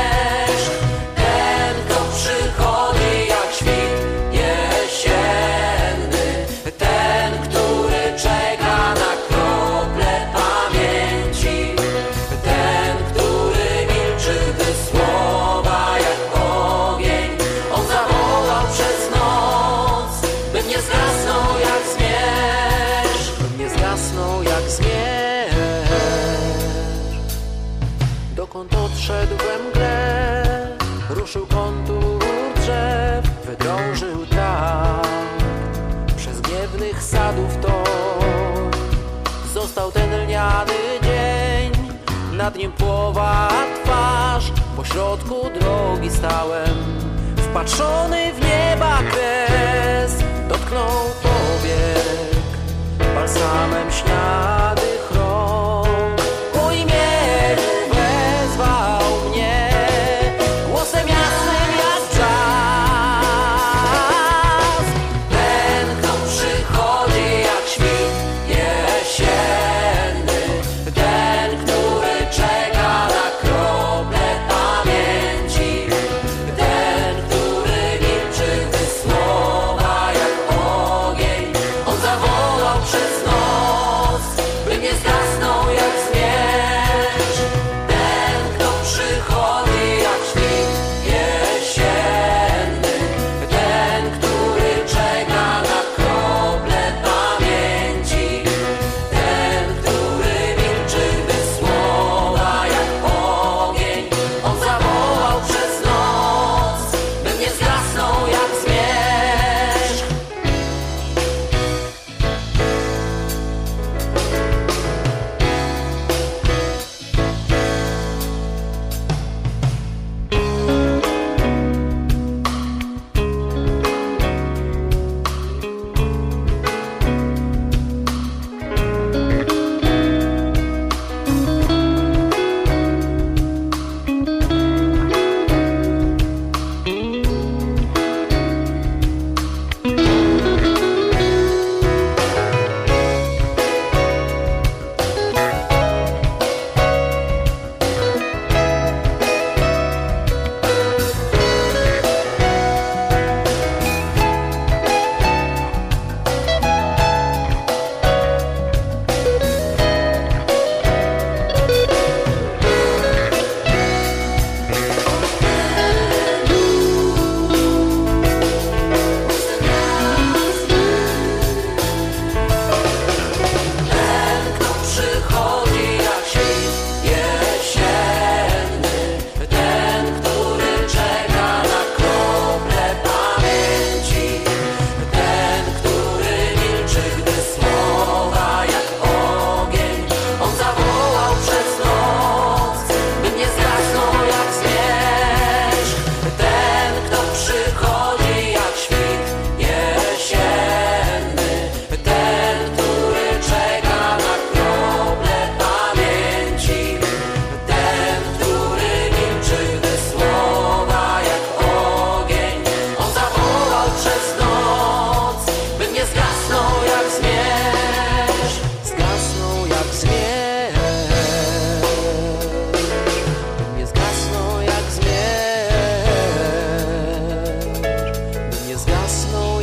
Dokąd odszedł we mgle, ruszył kontur drzew, wydrążył tak przez gniewnych sadów tor. Został ten lniany dzień, nad nim płowa twarz, pośrodku drogi stałem, wpatrzony w nieba kres. Dotknął powiek balsamem śniadych rąk, po imieniu wezwał mnie, głosem jasnym jak jazz. Ten, kto przychodzi jak świt jesienny, ten, który czeka na krople pamięci, ten, który milczy, gdy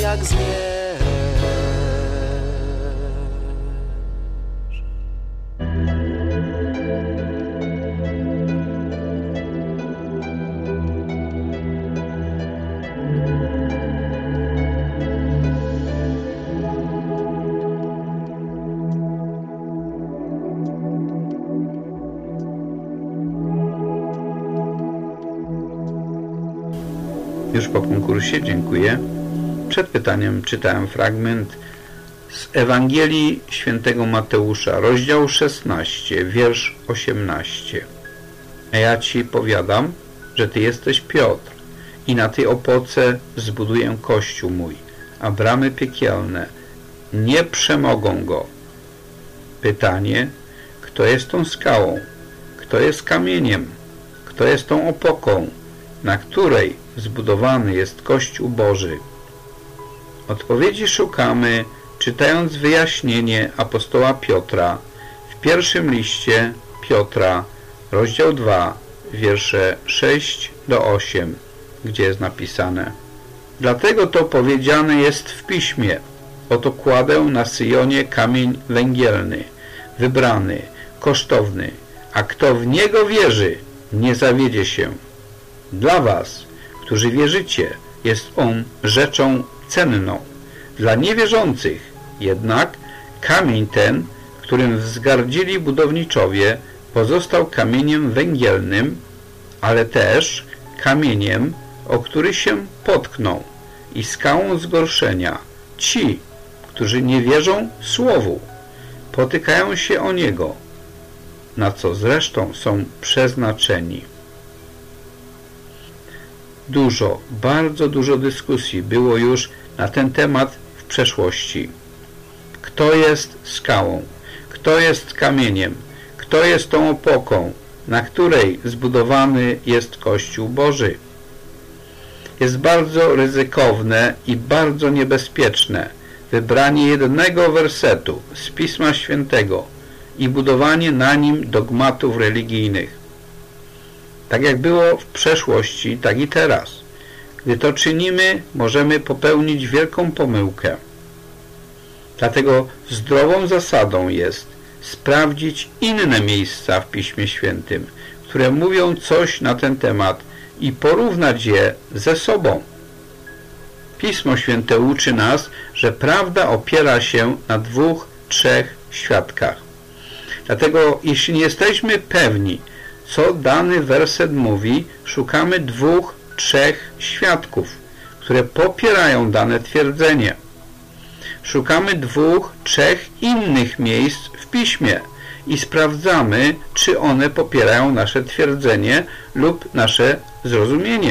jak zmierz. Już po konkursie, dziękuję. Przed pytaniem czytałem fragment z Ewangelii Świętego Mateusza, rozdział 16, wiersz 18. A ja ci powiadam, że ty jesteś Piotr i na tej opoce zbuduję kościół mój, a bramy piekielne nie przemogą go. Pytanie, kto jest tą skałą? Kto jest kamieniem? Kto jest tą opoką, na której zbudowany jest Kościół Boży? Odpowiedzi szukamy, czytając wyjaśnienie apostoła Piotra w pierwszym liście Piotra, rozdział 2, wiersze 6 do 8, gdzie jest napisane: dlatego to powiedziane jest w Piśmie: oto kładę na Syjonie kamień węgielny, wybrany, kosztowny, a kto w niego wierzy, nie zawiedzie się. Dla was, którzy wierzycie, jest on rzeczą cenną. Dla niewierzących jednak kamień ten, którym wzgardzili budowniczowie, pozostał kamieniem węgielnym, ale też kamieniem, o który się potkną, i skałą zgorszenia. Ci, którzy nie wierzą słowu, potykają się o niego, na co zresztą są przeznaczeni. Bardzo dużo dyskusji było już na ten temat w przeszłości. Kto jest skałą? Kto jest kamieniem? Kto jest tą opoką, na której zbudowany jest Kościół Boży? Jest bardzo ryzykowne i bardzo niebezpieczne wybranie jednego wersetu z Pisma Świętego i budowanie na nim dogmatów religijnych. Tak jak było w przeszłości, tak i teraz. Gdy to czynimy, możemy popełnić wielką pomyłkę. Dlatego zdrową zasadą jest sprawdzić inne miejsca w Piśmie Świętym, które mówią coś na ten temat, i porównać je ze sobą. Pismo Święte uczy nas, że prawda opiera się na 2, 3 świadkach. Dlatego jeśli nie jesteśmy pewni, co dany werset mówi, szukamy 2, 3 świadków, które popierają dane twierdzenie. Szukamy 2, 3 innych miejsc w Piśmie i sprawdzamy, czy one popierają nasze twierdzenie lub nasze zrozumienie.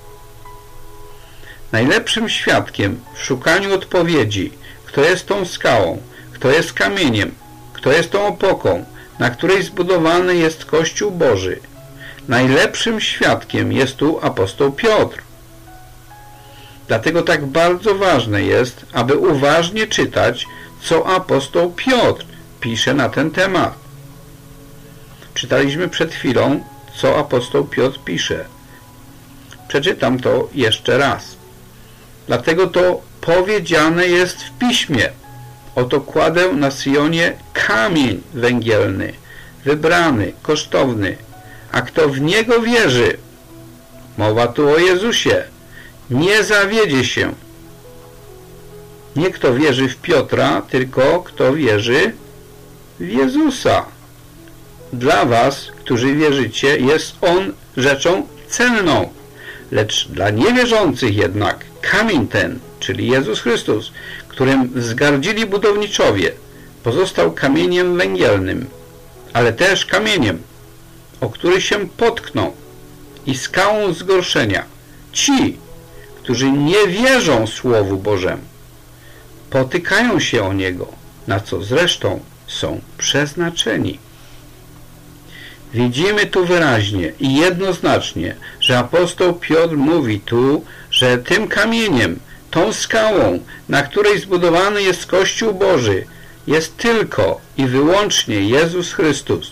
Najlepszym świadkiem w szukaniu odpowiedzi, kto jest tą skałą, kto jest kamieniem, kto jest tą opoką, na której zbudowany jest Kościół Boży, najlepszym świadkiem jest tu apostoł Piotr. Dlatego tak bardzo ważne jest, aby uważnie czytać, co apostoł Piotr pisze na ten temat. Czytaliśmy przed chwilą, co apostoł Piotr pisze. Przeczytam to jeszcze raz. Dlatego to powiedziane jest w Piśmie: oto kładę na Syjonie kamień węgielny, wybrany, kosztowny, a kto w niego wierzy, mowa tu o Jezusie, nie zawiedzie się. Nie kto wierzy w Piotra, tylko kto wierzy w Jezusa. Dla was, którzy wierzycie, jest on rzeczą cenną, lecz dla niewierzących jednak kamień ten, czyli Jezus Chrystus, którym wzgardzili budowniczowie, pozostał kamieniem węgielnym, ale też kamieniem, o który się potkną, i skałą zgorszenia. Ci, którzy nie wierzą Słowu Bożemu, potykają się o niego, na co zresztą są przeznaczeni. Widzimy tu wyraźnie i jednoznacznie, że apostoł Piotr mówi tu, że tym kamieniem, tą skałą, na której zbudowany jest Kościół Boży, jest tylko i wyłącznie Jezus Chrystus.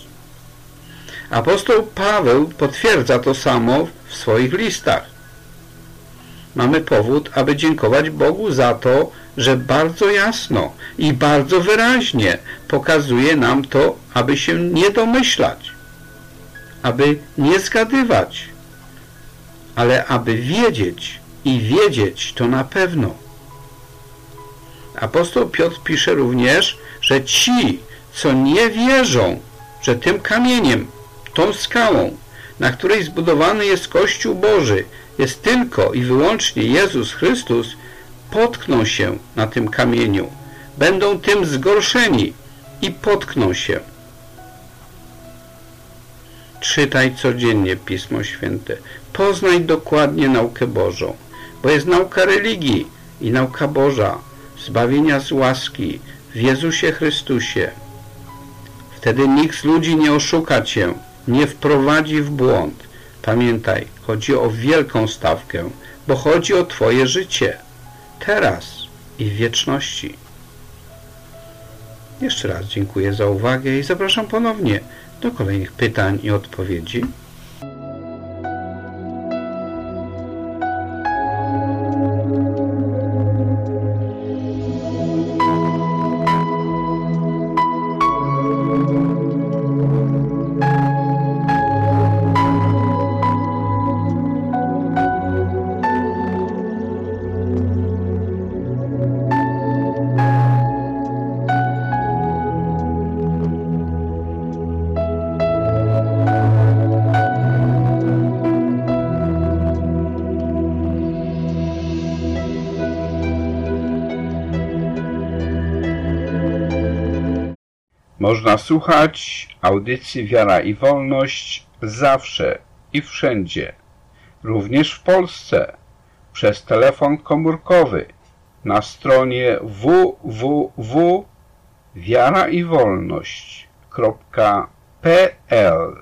Apostoł Paweł potwierdza to samo w swoich listach. mamy powód, aby dziękować Bogu za to, że bardzo jasno i bardzo wyraźnie pokazuje nam to, aby się nie domyślać, aby nie zgadywać, ale aby wiedzieć i wiedzieć to na pewno. Apostoł Piotr pisze również, że ci, co nie wierzą, że tym kamieniem, tą skałą, na której zbudowany jest Kościół Boży, jest tylko i wyłącznie Jezus Chrystus, potkną się na tym kamieniu, będą tym zgorszeni i potkną się. Czytaj codziennie Pismo Święte, poznaj dokładnie naukę Bożą, bo jest nauka religii i nauka Boża, zbawienia z łaski w Jezusie Chrystusie. Wtedy nikt z ludzi nie oszuka cię, nie wprowadzi w błąd. Pamiętaj, chodzi o wielką stawkę, bo chodzi o twoje życie, teraz i w wieczności. Jeszcze raz dziękuję za uwagę i zapraszam ponownie do kolejnych pytań i odpowiedzi. Można słuchać audycji Wiara i Wolność zawsze i wszędzie, również w Polsce, przez telefon komórkowy na stronie www.wiaraiwolność.pl.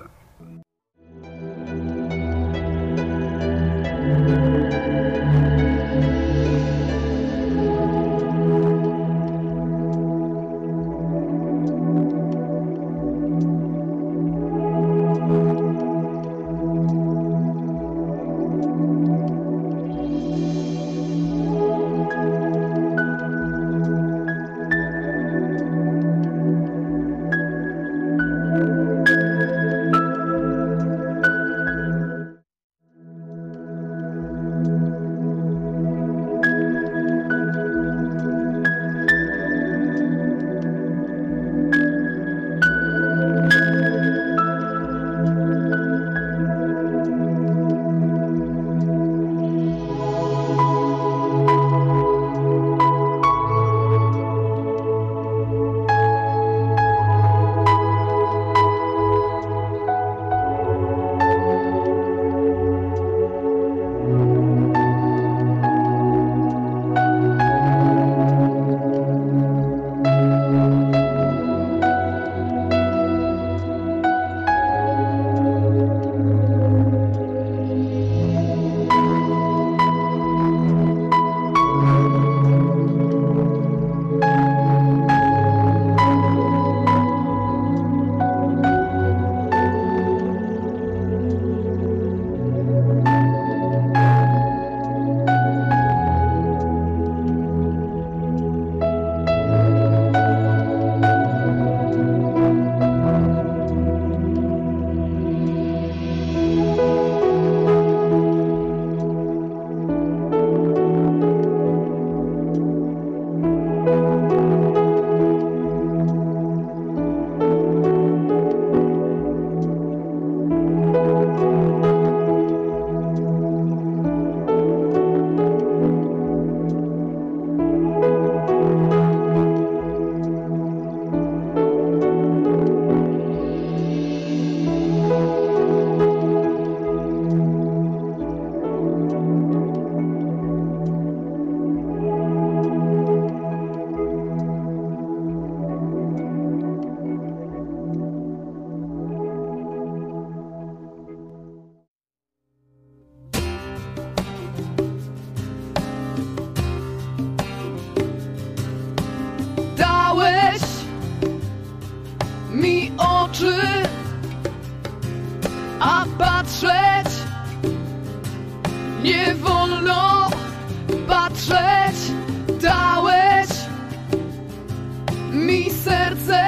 mi serce,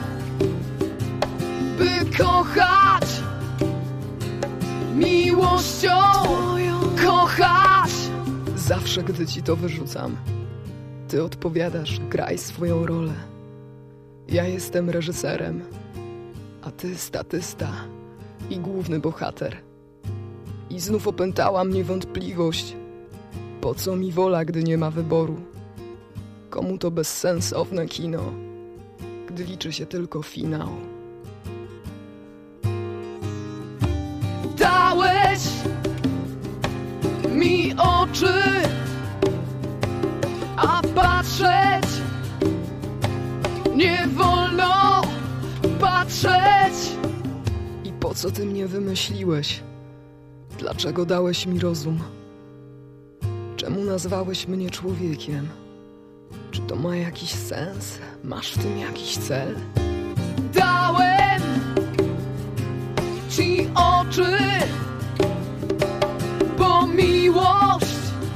by kochać, miłością kochać. Zawsze, gdy ci to wyrzucam, ty odpowiadasz, graj swoją rolę. Ja jestem reżyserem, a ty statysta i główny bohater. I znów opętała mnie wątpliwość. Po co mi wola, gdy nie ma wyboru? Komu to bezsensowne kino, gdy liczy się tylko finał? Dałeś mi oczy, a patrzeć nie wolno patrzeć. I po co ty mnie wymyśliłeś? Dlaczego dałeś mi rozum? Czemu nazwałeś mnie człowiekiem? Czy to ma jakiś sens? Masz w tym jakiś cel? Dałem ci oczy, bo miłość,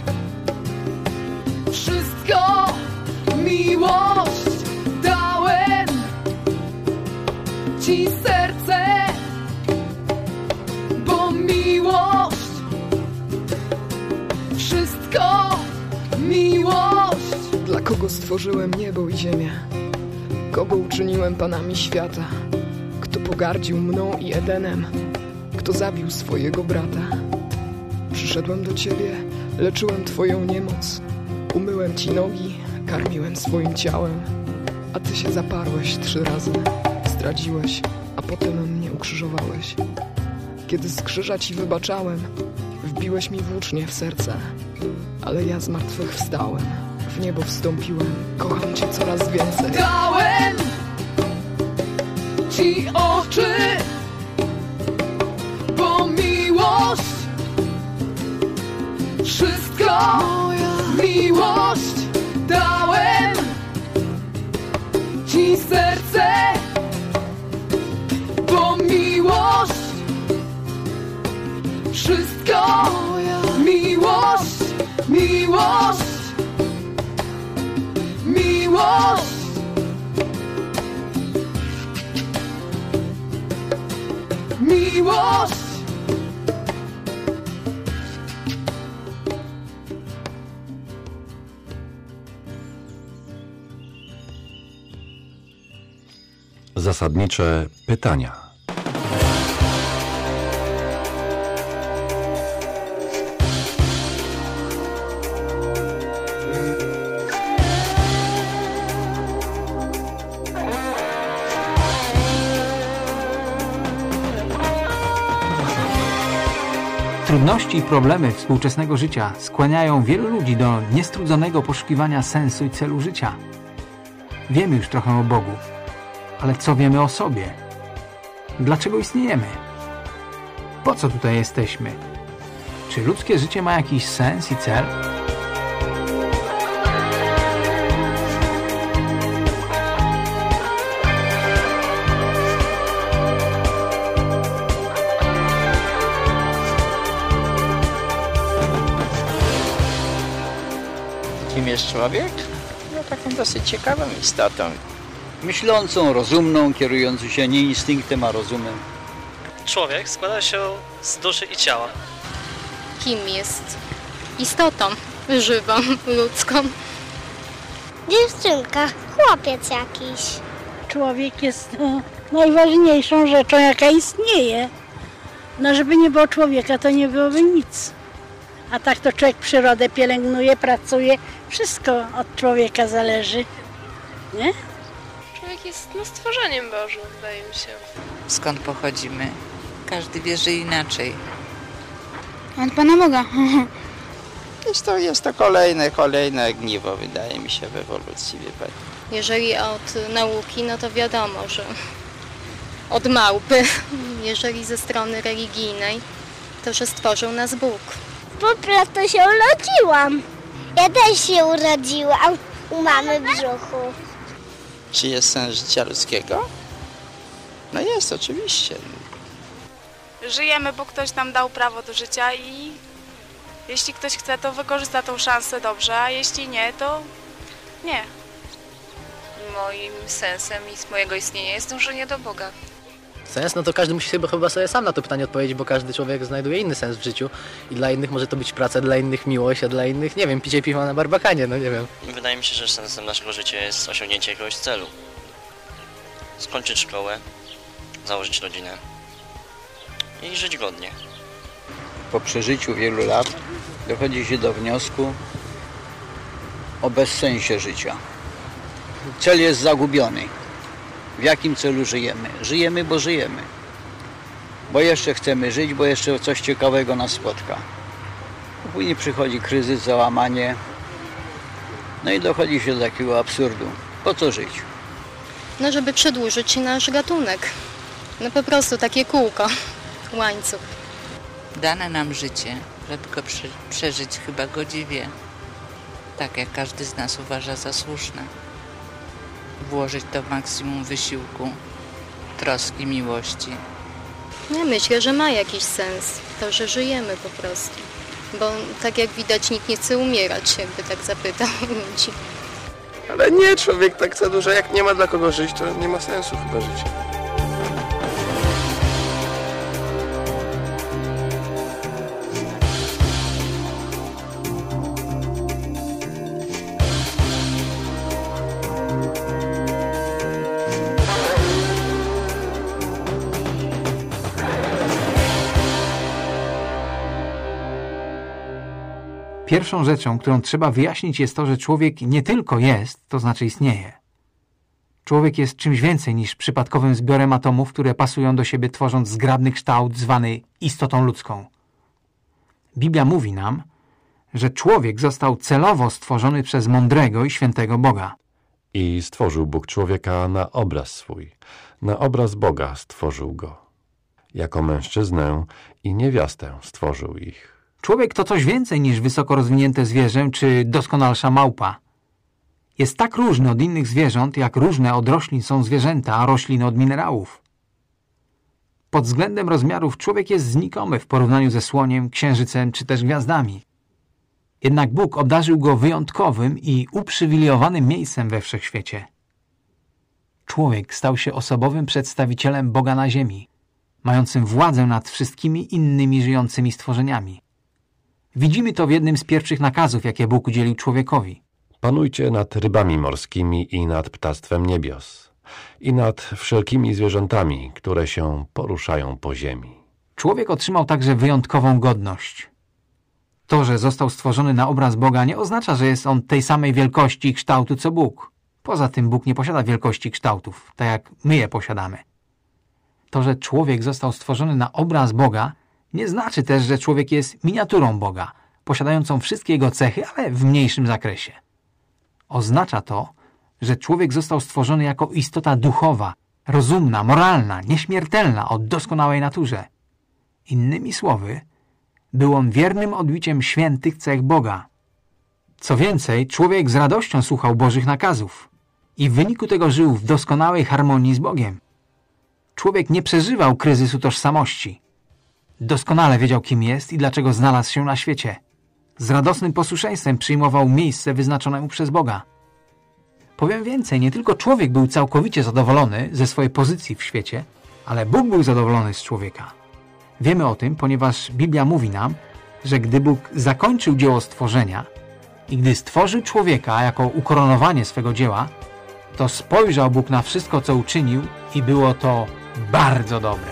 wszystko miłość. Dałem ci serce, bo miłość, wszystko miłość. Dla kogo stworzyłem niebo i ziemię? Kogo uczyniłem panami świata? Kto pogardził mną i Edenem? Kto zabił swojego brata? Przyszedłem do ciebie, leczyłem twoją niemoc. Umyłem ci nogi, karmiłem swoim ciałem. A ty się zaparłeś 3 razy, zdradziłeś, a potem mnie ukrzyżowałeś. Kiedy z krzyża ci wybaczałem, wbiłeś mi włócznie w serce. Ale ja z martwych wstałem, w niebo wstąpiłem, kocham cię coraz więcej. Dałem ci oczy, bo miłość, wszystko miłość. Dałem ci serce, bo miłość, wszystko miłość. Miłość, miłość. Miłość. Zasadnicze pytania. Trudności i problemy współczesnego życia skłaniają wielu ludzi do niestrudzonego poszukiwania sensu i celu życia. Wiemy już trochę o Bogu, ale co wiemy o sobie? Dlaczego istniejemy? Po co tutaj jesteśmy? Czy ludzkie życie ma jakiś sens i cel? Kim jest człowiek? No taką dosyć ciekawą istotą. Myślącą, rozumną, kierującą się nie instynktem, a rozumem. Człowiek składa się z duszy i ciała. Kim jest? Istotą żywą, ludzką. Dziewczynka, chłopiec jakiś. Człowiek jest najważniejszą rzeczą, jaka istnieje. No, żeby nie było człowieka, to nie byłoby nic. A tak to człowiek przyrodę pielęgnuje, pracuje. Wszystko od człowieka zależy. Nie? Człowiek jest stworzeniem Bożym, wydaje mi się. Skąd pochodzimy? Każdy wierzy inaczej. Od Pana Boga. Jest to kolejne ogniwo, wydaje mi się, w ewolucji, wie pani. Jeżeli od nauki, no to wiadomo, że od małpy. Jeżeli ze strony religijnej, to że stworzył nas Bóg. Po prostu się urodziłam. Ja też się urodziłam u mamy w brzuchu. Czy jest sens życia ludzkiego? No jest, oczywiście. Żyjemy, bo ktoś nam dał prawo do życia i jeśli ktoś chce, to wykorzysta tą szansę dobrze, a jeśli nie, to nie. moim sensem i z mojego istnienia jest dążenie do Boga. Sens? No to każdy musi chyba sobie sam na to pytanie odpowiedzieć, bo każdy człowiek znajduje inny sens w życiu i dla innych może to być praca, dla innych miłość, a dla innych, nie wiem, picie piwa na barbakanie, no nie wiem. Wydaje mi się, że sensem naszego życia jest osiągnięcie jakiegoś celu. Skończyć szkołę, założyć rodzinę i żyć godnie. Po przeżyciu wielu lat dochodzi się do wniosku o bezsensie życia. Cel jest zagubiony. W jakim celu żyjemy? Żyjemy, bo żyjemy. Bo jeszcze chcemy żyć, bo jeszcze coś ciekawego nas spotka. Później przychodzi kryzys, załamanie. No i dochodzi się do takiego absurdu. Po co żyć? No, żeby przedłużyć nasz gatunek. No po prostu takie kółko, łańcuch. Dane nam życie, żeby go przeżyć chyba godziwie. Tak jak każdy z nas uważa za słuszne. Włożyć to w maksimum wysiłku, troski, miłości. Ja myślę, że ma jakiś sens to, że żyjemy po prostu. Bo tak jak widać, nikt nie chce umierać, jakby tak zapytał ludzi. Ale nie, człowiek tak za dużo, jak nie ma dla kogo żyć, to nie ma sensu chyba życia. Pierwszą rzeczą, którą trzeba wyjaśnić, jest to, że człowiek nie tylko jest, to znaczy istnieje. Człowiek jest czymś więcej niż przypadkowym zbiorem atomów, które pasują do siebie, tworząc zgrabny kształt zwany istotą ludzką. Biblia mówi nam, że człowiek został celowo stworzony przez mądrego i świętego Boga. I stworzył Bóg człowieka na obraz swój. Na obraz Boga stworzył go. Jako mężczyznę i niewiastę stworzył ich. Człowiek to coś więcej niż wysoko rozwinięte zwierzę czy doskonalsza małpa. Jest tak różny od innych zwierząt, jak różne od roślin są zwierzęta, a rośliny od minerałów. Pod względem rozmiarów człowiek jest znikomy w porównaniu ze słoniem, księżycem czy też gwiazdami. Jednak Bóg obdarzył go wyjątkowym i uprzywilejowanym miejscem we wszechświecie. Człowiek stał się osobowym przedstawicielem Boga na ziemi, mającym władzę nad wszystkimi innymi żyjącymi stworzeniami. Widzimy to w jednym z pierwszych nakazów, jakie Bóg udzielił człowiekowi. Panujcie nad rybami morskimi i nad ptactwem niebios, i nad wszelkimi zwierzętami, które się poruszają po ziemi. Człowiek otrzymał także wyjątkową godność. To, że został stworzony na obraz Boga, nie oznacza, że jest on tej samej wielkości i kształtu, co Bóg. Poza tym Bóg nie posiada wielkości kształtów, tak jak my je posiadamy. To, że człowiek został stworzony na obraz Boga, nie znaczy też, że człowiek jest miniaturą Boga, posiadającą wszystkie jego cechy, ale w mniejszym zakresie. Oznacza to, że człowiek został stworzony jako istota duchowa, rozumna, moralna, nieśmiertelna o doskonałej naturze. Innymi słowy, był on wiernym odbiciem świętych cech Boga. Co więcej, człowiek z radością słuchał Bożych nakazów i w wyniku tego żył w doskonałej harmonii z Bogiem. Człowiek nie przeżywał kryzysu tożsamości. Doskonale wiedział, kim jest i dlaczego znalazł się na świecie. Z radosnym posłuszeństwem przyjmował miejsce wyznaczone mu przez Boga. Powiem więcej, nie tylko człowiek był całkowicie zadowolony ze swojej pozycji w świecie, ale Bóg był zadowolony z człowieka. Wiemy o tym, ponieważ Biblia mówi nam, że gdy Bóg zakończył dzieło stworzenia i gdy stworzył człowieka jako ukoronowanie swego dzieła, to spojrzał Bóg na wszystko, co uczynił i było to bardzo dobre.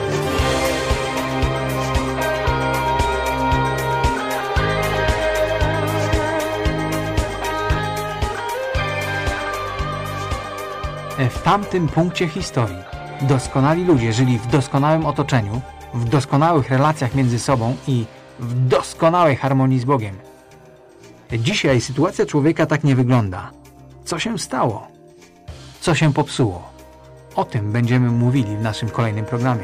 W tamtym punkcie historii doskonali ludzie żyli w doskonałym otoczeniu, w doskonałych relacjach między sobą i w doskonałej harmonii z Bogiem. Dzisiaj sytuacja człowieka tak nie wygląda. Co się stało? Co się popsuło? O tym będziemy mówili w naszym kolejnym programie.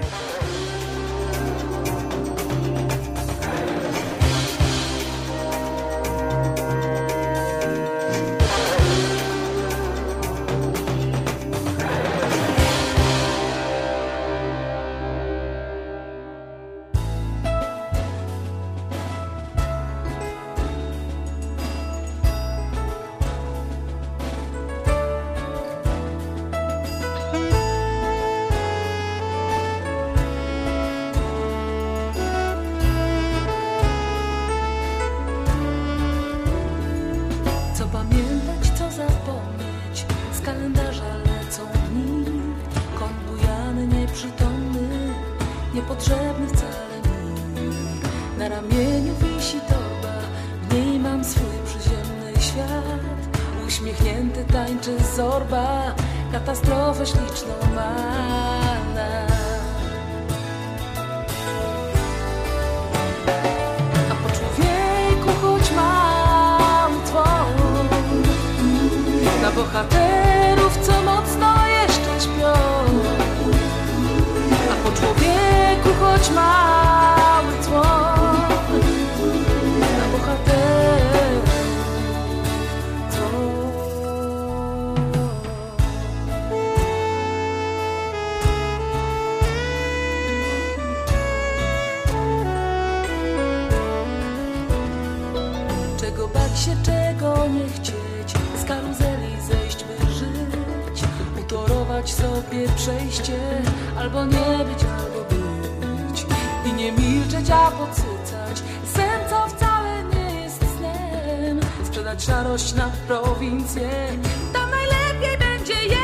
zapomnieć, z kalendarza lecą dni. Koń bujany, nieprzytomny, niepotrzebny wcale mi. Na ramieniu wisi torba, w niej mam swój przyziemny świat. Uśmiechnięty tańczy zorba, katastrofę śliczną ma nas. A po człowieku choć mam twą, na bohaterów, co mocno jeszcze śpią. A po człowieku choć mały dzwon, na bohaterów dzwon. Czego bać się, czego nie chcieć, z karuzeli zejść, by żyć, utorować sobie przejście, albo nie być, albo być. I nie milczeć, a podsycać sen, co wcale nie jest snem. Sprzedać szarość na prowincję, tam najlepiej będzie jej.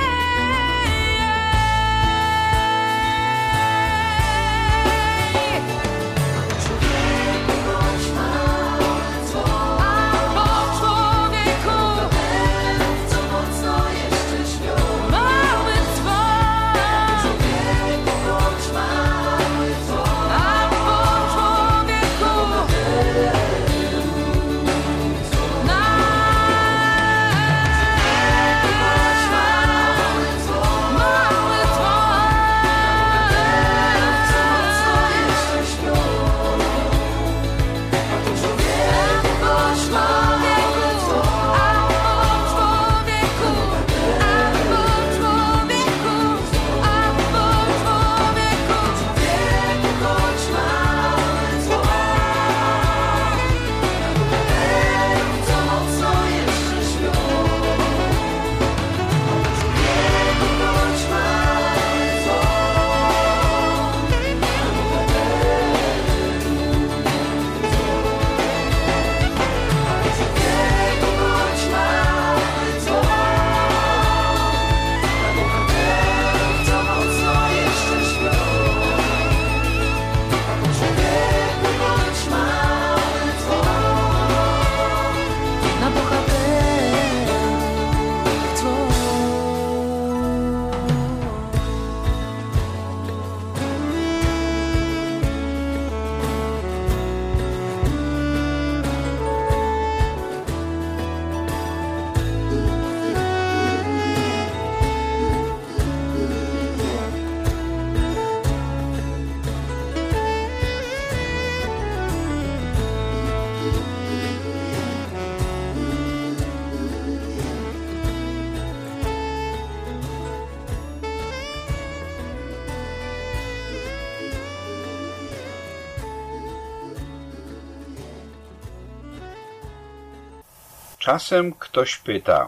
Czasem ktoś pyta,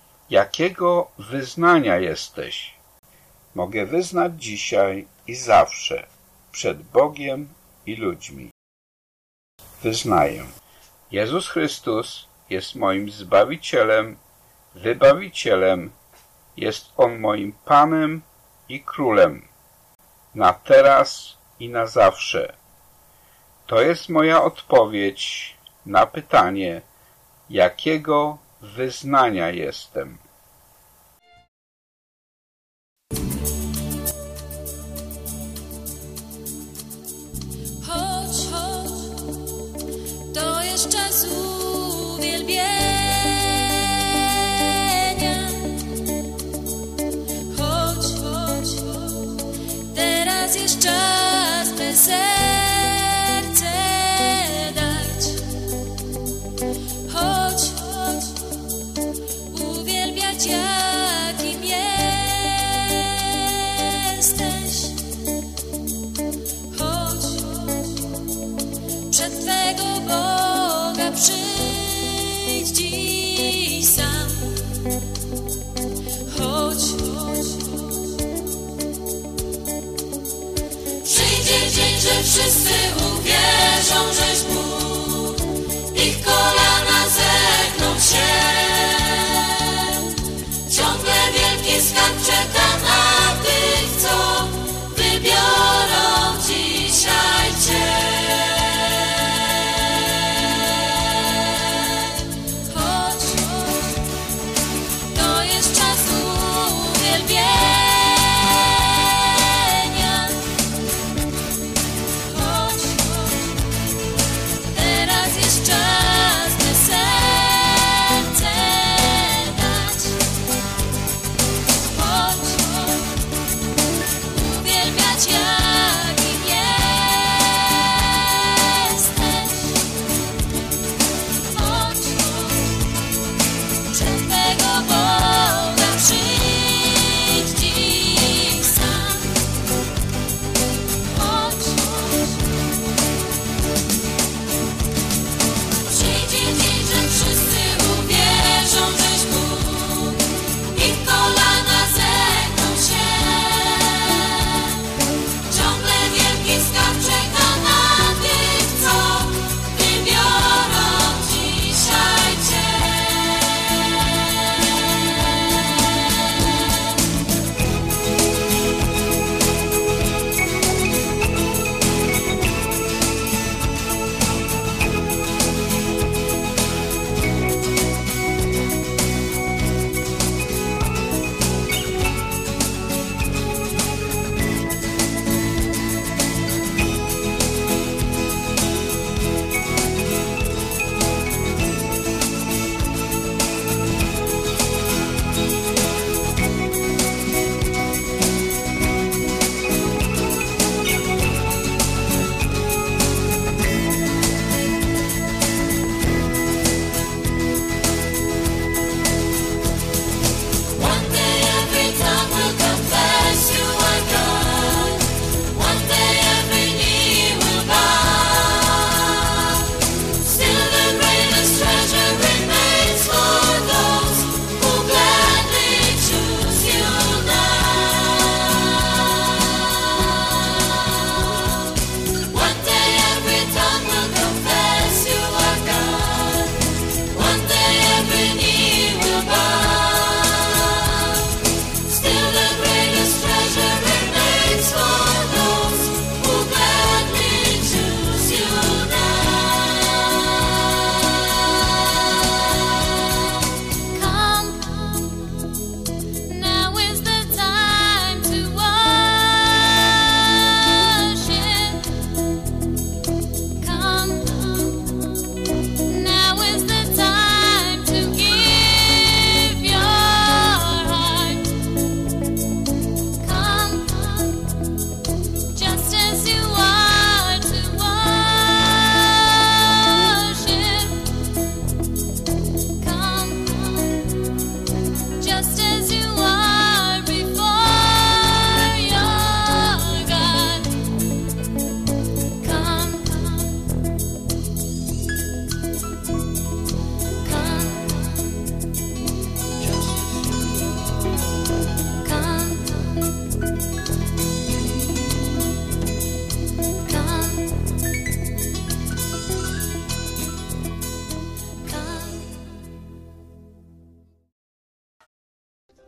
jakiego wyznania jesteś? Mogę wyznać dzisiaj i zawsze, przed Bogiem i ludźmi. Wyznaję. Jezus Chrystus jest moim Zbawicielem, Wybawicielem, jest On moim Panem i Królem, na teraz i na zawsze. To jest moja odpowiedź na pytanie, jakiego wyznania jestem. Chodź, chodź, to jest czas uwielbienia. Chodź, chodź, teraz jest czas, by serce dać. Chodź, chodź, uwielbiać jakim jesteś. Chodź, przed Twego Boga przyjdź dziś sam. Chodź, chodź, przyjdzie dzień, że wszyscy uwierzą, żeś Bóg. Ich kolana zegną się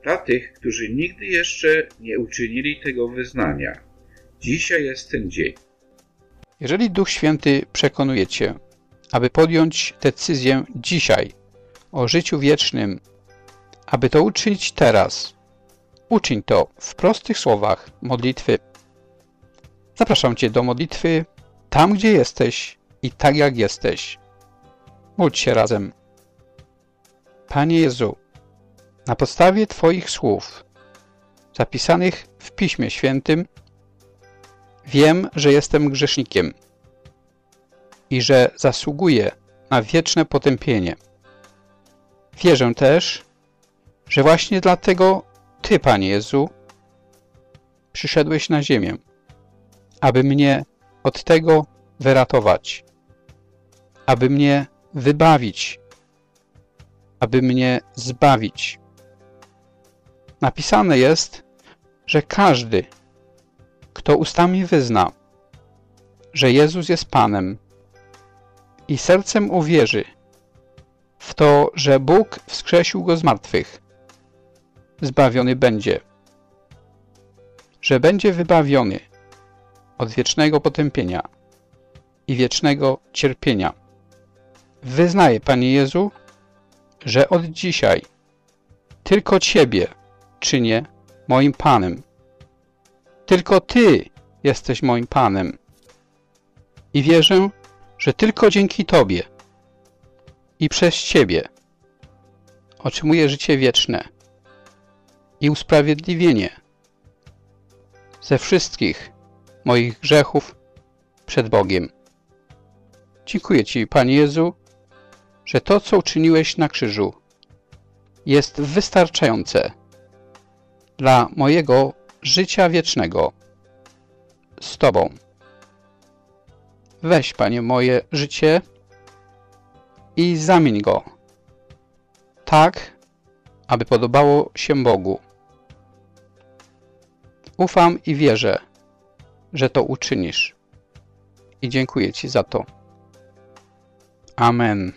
Dla tych, którzy nigdy jeszcze nie uczynili tego wyznania. Dzisiaj jest ten dzień. Jeżeli Duch Święty przekonuje Cię, aby podjąć decyzję dzisiaj o życiu wiecznym, aby to uczynić teraz, uczyń to w prostych słowach modlitwy. Zapraszam Cię do modlitwy tam, gdzie jesteś i tak jak jesteś. Módl się razem. Panie Jezu, na podstawie Twoich słów, zapisanych w Piśmie Świętym, wiem, że jestem grzesznikiem i że zasługuję na wieczne potępienie. Wierzę też, że właśnie dlatego Ty, Panie Jezu, przyszedłeś na ziemię, aby mnie od tego wyratować, aby mnie wybawić, aby mnie zbawić. Napisane jest, że każdy, kto ustami wyzna, że Jezus jest Panem i sercem uwierzy w to, że Bóg wskrzesił Go z martwych, zbawiony będzie, że będzie wybawiony od wiecznego potępienia i wiecznego cierpienia. Wyznaję, Panie Jezu, że od dzisiaj tylko Ciebie czynię moim Panem. Tylko Ty jesteś moim Panem. I wierzę, że tylko dzięki Tobie i przez Ciebie otrzymuję życie wieczne i usprawiedliwienie ze wszystkich moich grzechów przed Bogiem. Dziękuję Ci, Panie Jezu, że to, co uczyniłeś na krzyżu, jest wystarczające dla mojego życia wiecznego z Tobą. Weź, Panie, moje życie i zamień go tak, aby podobało się Bogu. Ufam i wierzę, że to uczynisz i dziękuję Ci za to. Amen.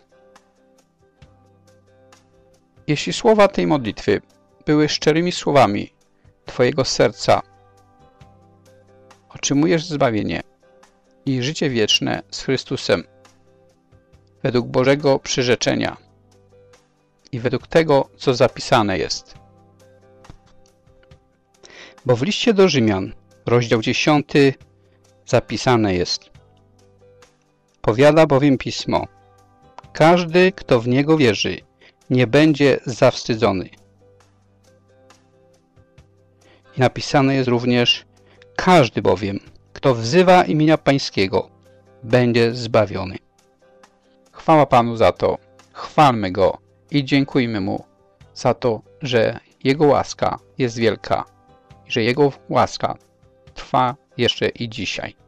Jeśli słowa tej modlitwy były szczerymi słowami Twojego serca, otrzymujesz zbawienie i życie wieczne z Chrystusem według Bożego przyrzeczenia i według tego, co zapisane jest. Bo w liście do Rzymian, rozdział 10, zapisane jest: powiada bowiem Pismo, każdy, kto w Niego wierzy, nie będzie zawstydzony. I napisane jest również: każdy bowiem, kto wzywa imienia Pańskiego, będzie zbawiony. Chwała Panu za to, chwalmy Go i dziękujmy Mu za to, że Jego łaska jest wielka i że Jego łaska trwa jeszcze i dzisiaj.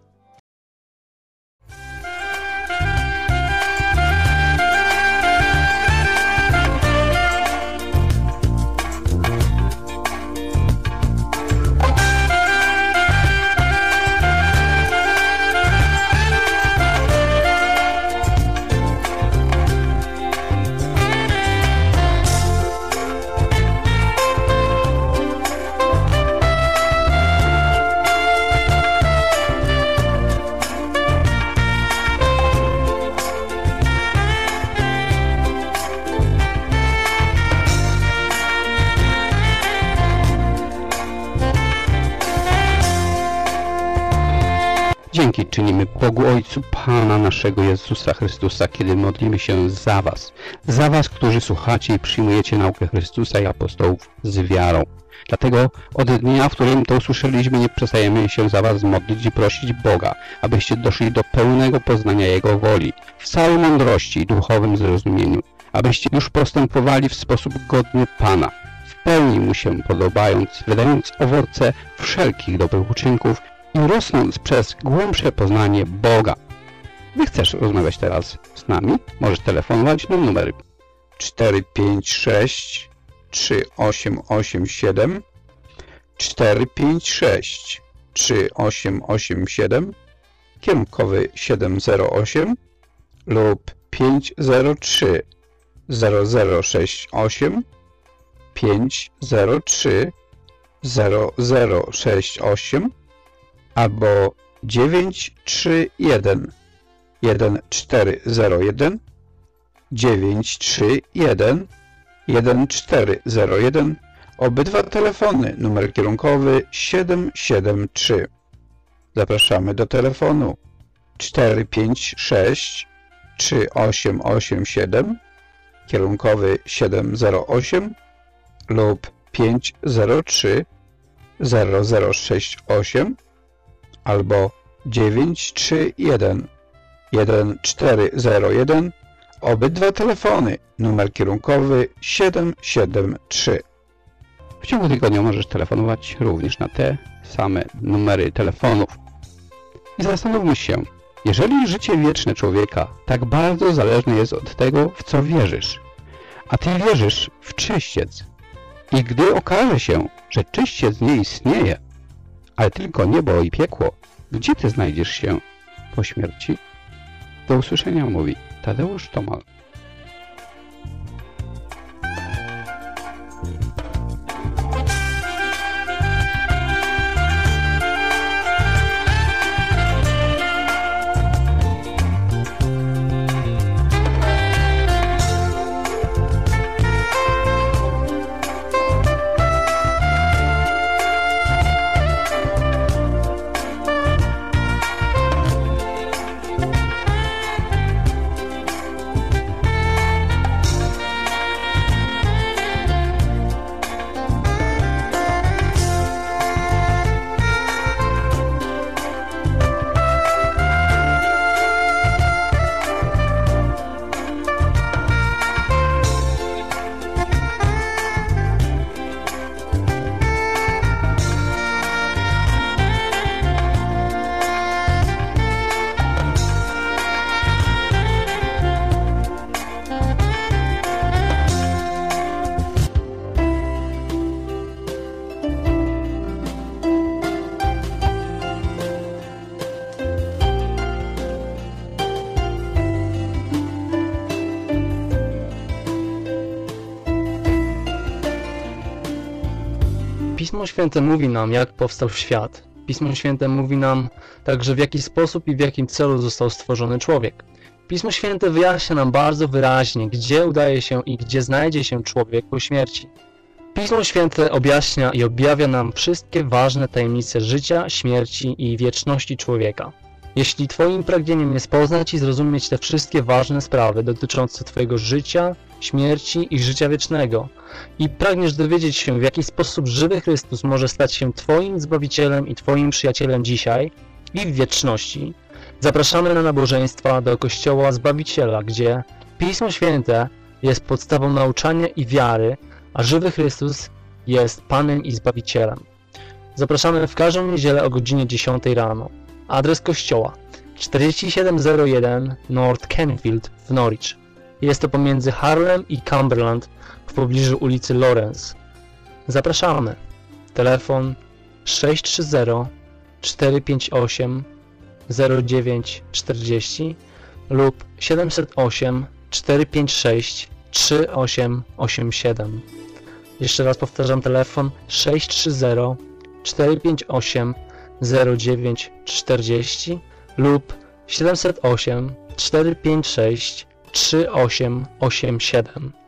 Dzięki czynimy Bogu Ojcu Pana naszego Jezusa Chrystusa, kiedy modlimy się za Was, którzy słuchacie i przyjmujecie naukę Chrystusa i apostołów z wiarą. Dlatego od dnia, w którym to usłyszeliśmy, nie przestajemy się za Was modlić i prosić Boga, abyście doszli do pełnego poznania Jego woli, w całej mądrości i duchowym zrozumieniu, abyście już postępowali w sposób godny Pana, w pełni Mu się podobając, wydając owoce wszelkich dobrych uczynków i rosnąc przez głębsze poznanie Boga. Wy chcesz rozmawiać teraz z nami? Możesz telefonować na numer 456 3887 456 3887 kierunkowy 708 lub 503 0068 503 0068 albo 931 1401 931 1401. Obydwa telefony, numer kierunkowy 773. Zapraszamy do telefonu 456 3887, kierunkowy 708 lub 503 0068 albo 931 1401. Obydwa telefony, numer kierunkowy 773. W ciągu tygodnia możesz telefonować również na te same numery telefonów. I zastanówmy się, jeżeli życie wieczne człowieka tak bardzo zależne jest od tego, w co wierzysz, a ty wierzysz w czyściec, i gdy okaże się, że czyściec nie istnieje, ale tylko niebo i piekło, gdzie ty znajdziesz się po śmierci? Do usłyszenia, mówi Tadeusz Tomal. Pismo Święte mówi nam, jak powstał świat. Pismo Święte mówi nam także, w jaki sposób i w jakim celu został stworzony człowiek. Pismo Święte wyjaśnia nam bardzo wyraźnie, gdzie udaje się i gdzie znajdzie się człowiek po śmierci. Pismo Święte objaśnia i objawia nam wszystkie ważne tajemnice życia, śmierci i wieczności człowieka. Jeśli Twoim pragnieniem jest poznać i zrozumieć te wszystkie ważne sprawy dotyczące Twojego życia, śmierci i życia wiecznego i pragniesz dowiedzieć się, w jaki sposób żywy Chrystus może stać się Twoim Zbawicielem i Twoim przyjacielem dzisiaj i w wieczności, zapraszamy na nabożeństwa do Kościoła Zbawiciela, gdzie Pismo Święte jest podstawą nauczania i wiary, a żywy Chrystus jest Panem i Zbawicielem. Zapraszamy w każdą niedzielę o godzinie 10 rano. Adres kościoła 4701 North Kenfield w Norwich. Jest to pomiędzy Harlem i Cumberland w pobliżu ulicy Lawrence. Zapraszamy. Telefon 630 458 0940 lub 708 456 3887. Jeszcze raz powtarzam, telefon 630 458 0940 lub 708 456 3887.